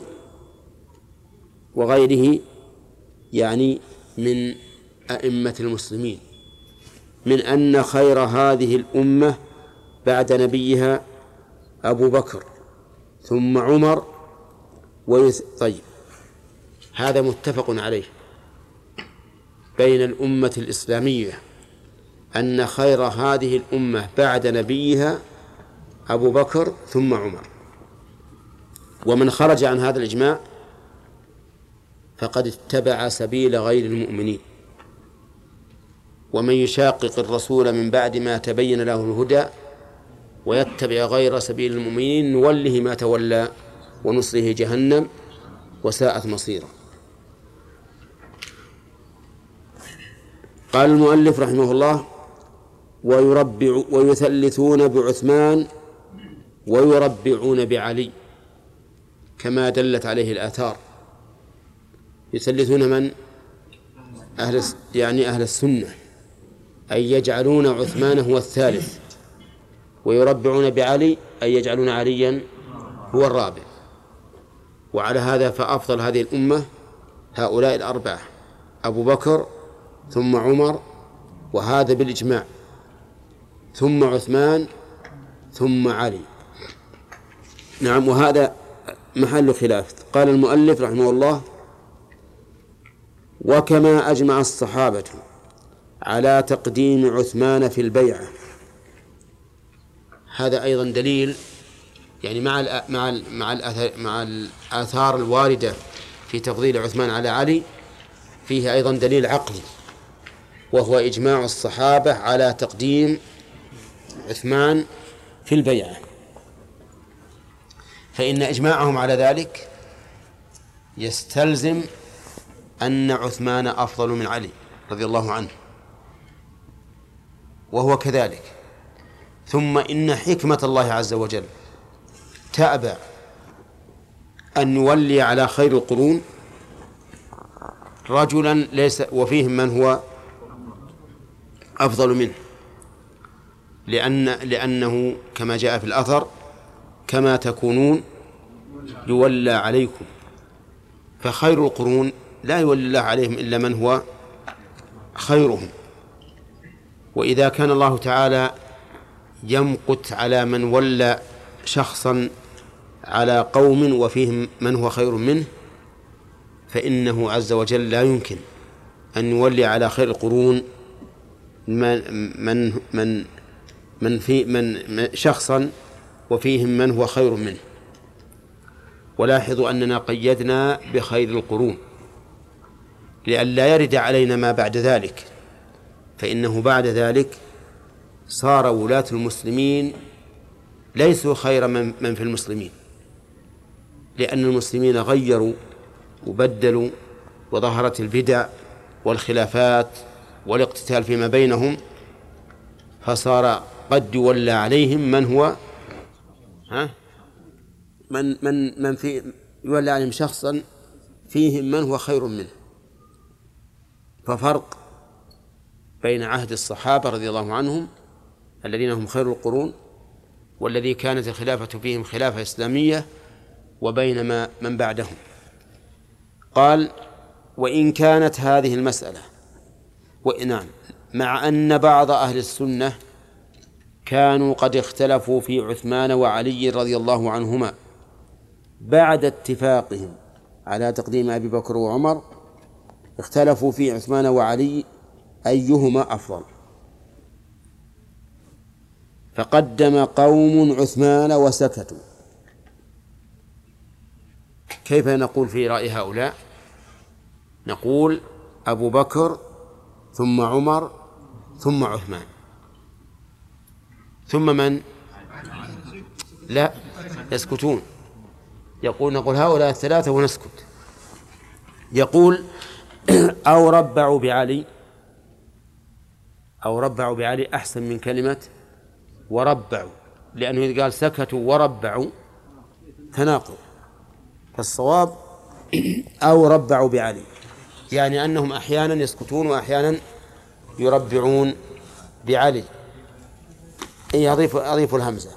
وغيره يعني من أئمة المسلمين، من أن خير هذه الأمة بعد نبيها أبو بكر ثم عمر ويث... طيب هذا متفق عليه بين الأمة الإسلامية أن خير هذه الأمة بعد نبيها أبو بكر ثم عمر. ومن خرج عن هذا الإجماع فقد اتبع سبيل غير المؤمنين. ومن يشاقق الرسول من بعد ما تبين له الهدى ويتبع غير سبيل المؤمنين نوله ما تولى ونصله جهنم وساءت مصيرا. قال المؤلف رحمه الله ويربع ويثلثون بعثمان ويربعون بعلي كما دلت عليه الآثار. يثلثون من؟ أهل يعني أهل السنة، أي يجعلون عثمان هو الثالث، ويربعون بعلي أي يجعلون عليا هو الرابع. وعلى هذا فأفضل هذه الأمة هؤلاء الأربعة أبو بكر ثم عمر وهذا بالإجماع، ثم عثمان ثم علي. نعم، وهذا محل خلاف. قال المؤلف رحمه الله وكما أجمع الصحابة على تقديم عثمان في البيعة. هذا أيضا دليل يعني مع ال مع ال مع الآثار مع الآثار الواردة في تفضيل عثمان على علي فيه أيضا دليل عقلي، وهو إجماع الصحابة على تقديم عثمان في البيعة. فإن إجماعهم على ذلك يستلزم أن عثمان أفضل من علي رضي الله عنه، وهو كذلك. ثم إن حكمة الله عز وجل تأبى أن يولي على خير القرون رجلا ليس وفيهم من هو أفضل منه، لأن لأنه كما جاء في الأثر كما تكونون يولى عليكم، فخير القرون لا يولي الله عليهم إلا من هو خيرهم. وإذا كان الله تعالى يمقت على من ولى شخصا على قوم وفيهم من هو خير منه، فإنه عز وجل لا يمكن أن يولي على خير القرون من من من من في من شخصا وفيهم من هو خير منه. ولاحظوا أننا قيدنا بخير القرون لئلا يرد علينا ما بعد ذلك، فإنه بعد ذلك صار ولاة المسلمين ليسوا خير من, من في المسلمين، لأن المسلمين غيروا وبدلوا وظهرت البدع والخلافات والاقتتال فيما بينهم، فصار قد يولى عليهم من هو ها من من من في يولى عليهم شخصا فيهم من هو خير منه. ففرق بين عهد الصحابة رضي الله عنهم الذين هم خير القرون والذي كانت الخلافة فيهم خلافة إسلامية وبين ما من بعدهم. قال وإن كانت هذه المسألة وإنام مع أن بعض أهل السنة كانوا قد اختلفوا في عثمان وعلي رضي الله عنهما بعد اتفاقهم على تقديم أبي بكر وعمر اختلفوا في عثمان وعلي أيهما أفضل، فقدم قوم عثمان وسكتوا. كيف نقول في رأي هؤلاء؟ نقول أبو بكر ثم عمر ثم عثمان ثم من؟ لا، يسكتون. يقول نقول هؤلاء الثلاثة ونسكت. يقول أو ربعوا بعلي، أو ربعوا بعلي أحسن من كلمة وربعوا، لأنه إذا قال سكتوا وربعوا تناقض، فالصواب أو ربعوا بعلي، يعني أنهم أحيانا يسكتون وأحيانا يربعون بعلي. إيه، أضيف أضيف الهمزة.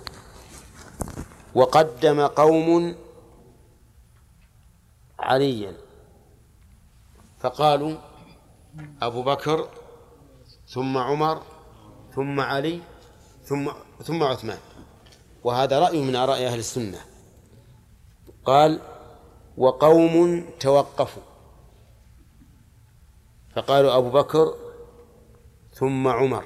وقدم قوم عليا فقالوا أبو بكر ثم عمر ثم علي ثم ثم عثمان، وهذا رأي من آراء أهل السنة. قال وقوم توقفوا فقالوا أبو بكر ثم عمر،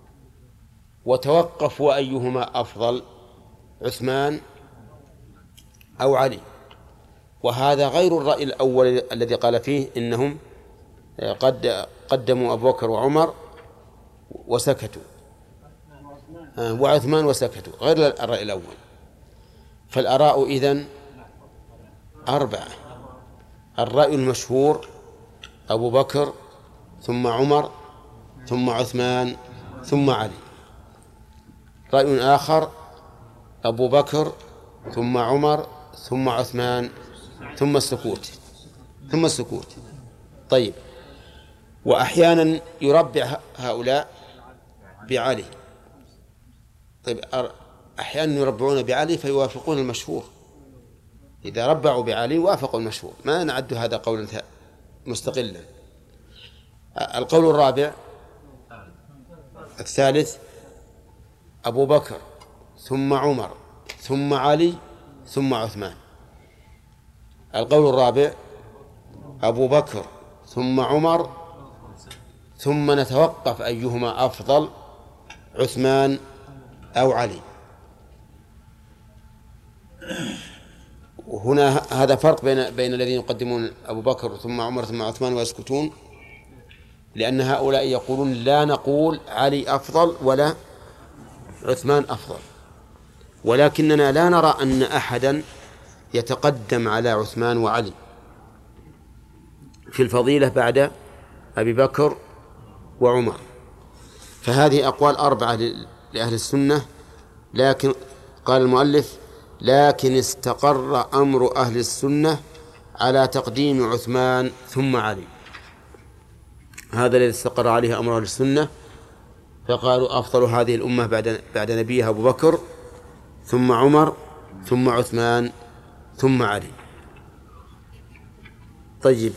وتوقفوا أيهما أفضل، عثمان أو علي. وهذا غير الرأي الأول الذي قال فيه إنهم قد قدموا أبو بكر وعمر وسكتوا، وعثمان وسكتوا، غير الرأي الأول. فالآراء إذن أربعة. الرأي المشهور أبو بكر ثم عمر ثم عثمان ثم علي. رأي آخر أبو بكر ثم عمر ثم عثمان ثم السكوت ثم السكوت. طيب، وأحيانا يربع هؤلاء بعلي. طيب، أحيانا يربعون بعلي فيوافقون المشهور، إذا ربعوا بعلي وافقوا المشهور، ما نعد هذا قولا مستقلا. القول الرابع الثالث أبو بكر ثم عمر ثم علي ثم عثمان. القول الرابع أبو بكر ثم عمر ثم نتوقف أيهما أفضل، عثمان أو علي. وهنا هذا فرق بين بين الذين يقدمون أبو بكر ثم عمر ثم عثمان ويسكتون، لأن هؤلاء يقولون لا نقول علي أفضل ولا عثمان أفضل، ولكننا لا نرى أن أحدا يتقدم على عثمان وعلي في الفضيلة بعد أبي بكر وعمر. فهذه أقوال أربعة لأهل السنة، لكن قال المؤلف لكن استقر أمر أهل السنة على تقديم عثمان ثم علي. هذا الذي استقر عليه أمر أهل السنة، فقالوا أفضل هذه الأمة بعد بعد نبيها أبو بكر ثم عمر ثم عثمان ثم علي. طيب،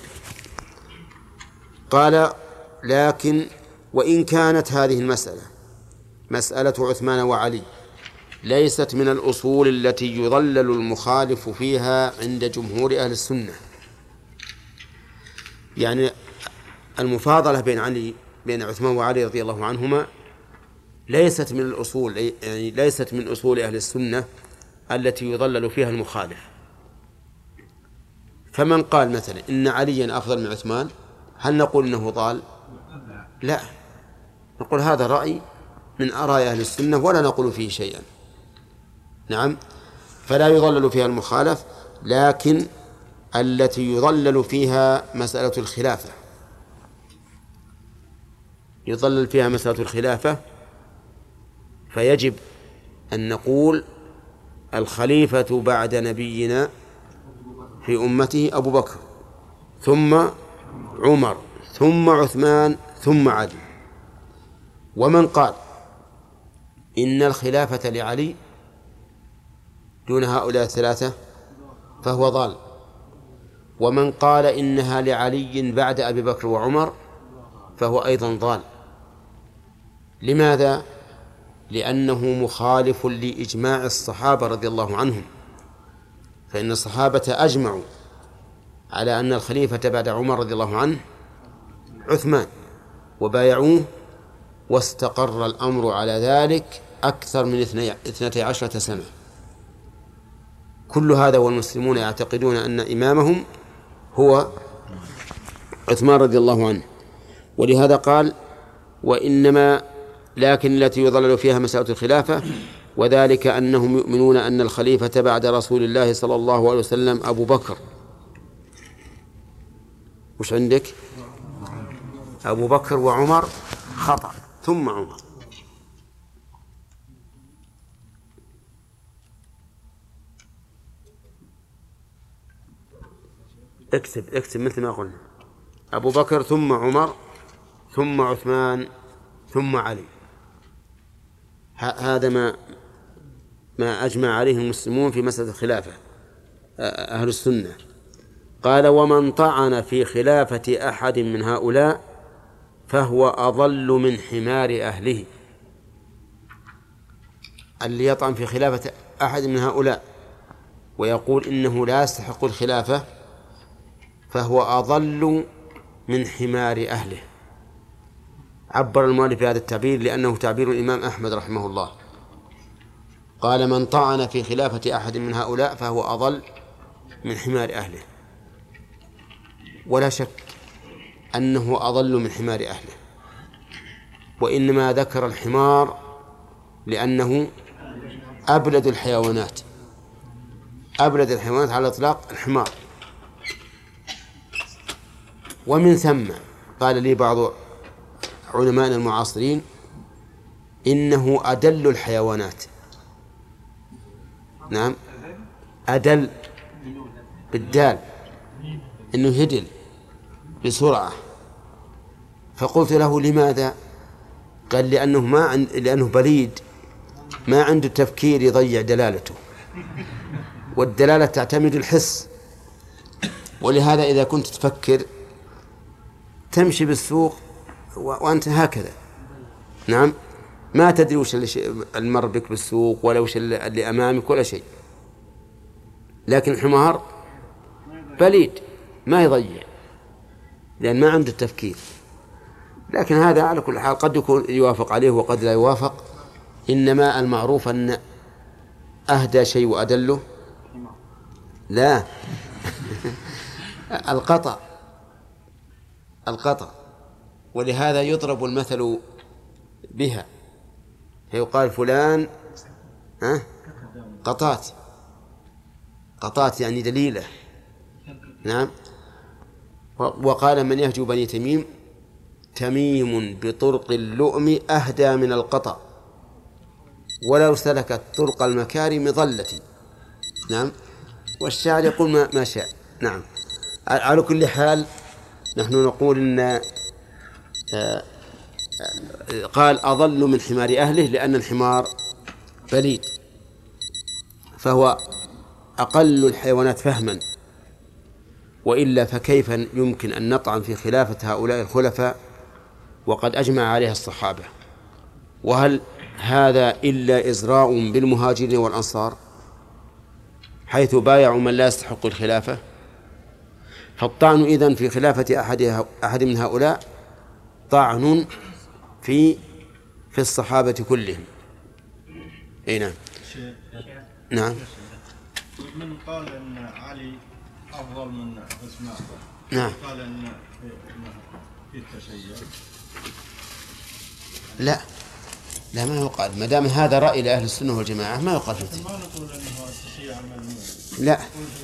قال لكن وإن كانت هذه المسألة مسألة عثمان وعلي ليست من الأصول التي يضلل المخالف فيها عند جمهور أهل السنة، يعني المفاضلة بين علي بين عثمان وعلي رضي الله عنهما ليست من الأصول، يعني ليست من أصول أهل السنة التي يضلل فيها المخالف. فمن قال مثلا إن عليا أفضل من عثمان، هل نقول إنه ضال؟ لا، نقول هذا رأي من آراء أهل السنة ولا نقول فيه شيئا. نعم، فلا يضلل فيها المخالف، لكن التي يضلل فيها مسألة الخلافة، يضلل فيها مسألة الخلافة، فيجب أن نقول الخليفة بعد نبينا في أمته أبو بكر ثم عمر ثم عثمان ثم علي. ومن قال إن الخلافة لعلي دون هؤلاء الثلاثة فهو ضال، ومن قال إنها لعلي بعد أبي بكر وعمر فهو أيضا ضال. لماذا؟ لأنه مخالف لإجماع الصحابة رضي الله عنهم، فإن الصحابة أجمعوا على أن الخليفة بعد عمر رضي الله عنه عثمان، وبايعوه، واستقر الأمر على ذلك أكثر من اثنتي عشرة سنة. كل هذا والمسلمون يعتقدون أن إمامهم هو عثمان رضي الله عنه. ولهذا قال: وإنما لكن التي يضلل فيها مسألة الخلافة، وذلك أنهم يؤمنون أن الخليفة بعد رسول الله صلى الله عليه وسلم أبو بكر. وش عندك؟ أبو بكر وعمر خطأ، ثم عمر. اكتب اكتب مثل ما قلنا: أبو بكر ثم عمر ثم عثمان ثم علي. هذا ما ما أجمع عليه المسلمون في مسألة الخلافة أهل السنة. قال: ومن طعن في خلافة أحد من هؤلاء فهو أضل من حمار أهله. اللي يطعن في خلافة أحد من هؤلاء ويقول إنه لا يستحق الخلافة فهو أضل من حمار أهله. عبر المؤلف بهذا التعبير لأنه تعبير الإمام أحمد رحمه الله. قال: من طعن في خلافة أحد من هؤلاء فهو أضل من حمار أهله. ولا شك أنه أضل من حمار أهله، وإنما ذكر الحمار لأنه أبلد الحيوانات. أبلد الحيوانات على الإطلاق الحمار. ومن ثم قال لي بعض علماء المعاصرين إنه أدل الحيوانات. نعم، أدل بالدال، إنه هدل بسرعة. فقلت له: لماذا؟ قال: لأنه ما عند... لأنه بليد، ما عنده تفكير يضيع دلالته، والدلالة تعتمد الحس. ولهذا إذا كنت تفكر تمشي بالسوق وأنت هكذا، نعم، ما تدري وش اللي مر بك بالسوق ولا وش اللي أمامك ولا شيء. لكن الحمار بليد ما يضيع لأن ما عنده التفكير. لكن هذا على كل حال قد يكون يوافق عليه وقد لا يوافق. إنما المعروف أن أهدى شيء وأدله لا القطع القطع. ولهذا يضرب المثل بها، فيقال فلان ها قطات. قطات يعني دليلة. نعم. وقال: من يهجو بني تميم: تميم بطرق اللؤم أهدى من القطع، ولو سلكت طرق المكارم ضلتي. نعم. والشاعر يقول ما, ما شاء. نعم. على كل حال نحن نقول إن قال أضل من حمار أهله لأن الحمار بليد، فهو أقل الحيوانات فهما. وإلا فكيف يمكن أن نطعن في خلافة هؤلاء الخلفاء وقد أجمع عليها الصحابة؟ وهل هذا إلا إزراء بالمهاجرين والأنصار حيث بايعوا من لا يستحق الخلافة؟ فالطعن إذن في خلافة أحد أحد من هؤلاء طعن في في الصحابة كلهم. أي نعم. نعم. من قال أن علي أفضل من عثمان؟ نعم. قال أن في التشيع. لا لا ما يقال، ما دام هذا رأي لأهل السنة والجماعة ما يقال فيه. ما نقول أنه التشيع مذموم. لا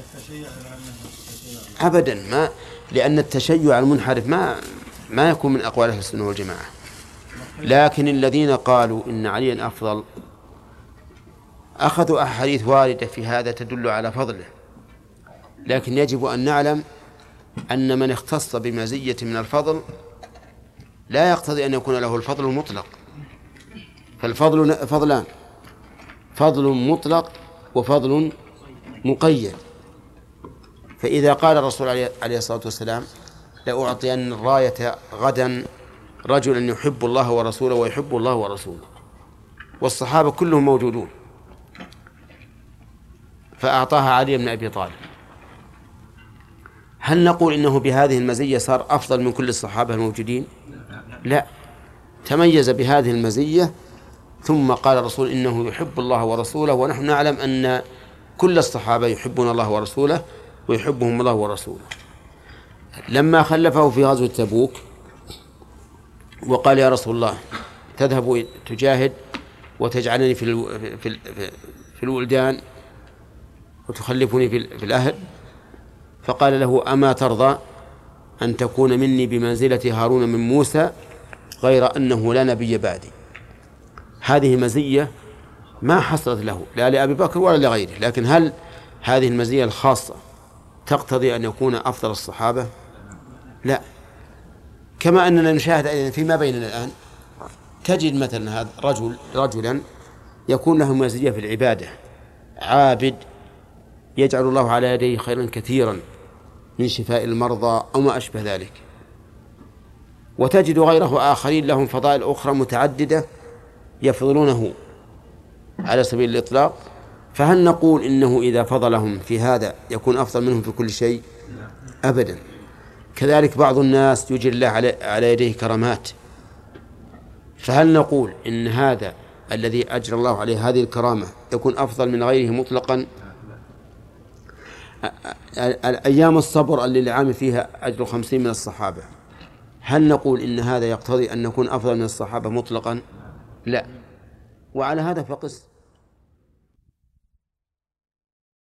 أبدا، ما لأن التشيع المنحرف ما ما يكون من أقوال أهل السنة والجماعة. لكن الذين قالوا إن عليا أفضل أخذوا أحاديث واردة في هذا تدل على فضله. لكن يجب أن نعلم أن من اختص بمزية من الفضل لا يقتضي أن يكون له الفضل المطلق. فالفضل فضلان: فضل مطلق وفضل مقيد. فإذا قال الرسول عليه الصلاة والسلام: لأعطين الراية غدا رجلا يحب الله ورسوله ويحب الله ورسوله، والصحابة كلهم موجودون، فأعطاها علي بن أبي طالب، هل نقول إنه بهذه المزية صار أفضل من كل الصحابة الموجودين؟ لا، تميز بهذه المزية، ثم قال الرسول إنه يحب الله ورسوله، ونحن نعلم أن كل الصحابة يحبون الله ورسوله ويحبهم الله ورسوله. لما خلفه في غزوة تبوك وقال يا رسول الله تذهب تجاهد وتجعلني في في في الولدان وتخلفني في الأهل، فقال له أما ترضى أن تكون مني بمنزلة هارون من موسى غير أنه لا نبي بعدي. هذه مزية ما حصلت له لا لأبي بكر ولا لغيره، لكن هل هذه المزية الخاصة تقتضي أن يكون أفضل الصحابة؟ لا. كما أننا نشاهد فيما بيننا الآن، تجد مثلا هذا رجل رجلا يكون له مزية في العبادة، عابد يجعل الله على يديه خيرا كثيرا من شفاء المرضى أو ما أشبه ذلك، وتجد غيره آخرين لهم فضائل أخرى متعددة يفضلونه على سبيل الإطلاق، فهل نقول إنه إذا فضلهم في هذا يكون أفضل منهم في كل شيء؟ أبدا. كذلك بعض الناس يجري الله على يديه كرامات، فهل نقول إن هذا الذي أجرى الله عليه هذه الكرامة يكون أفضل من غيره مطلقا؟ أيام الصبر اللي العام فيها أجر خمسين من الصحابة، هل نقول إن هذا يقتضي أن نكون أفضل من الصحابة مطلقا؟ لا. وعلى هذا فقس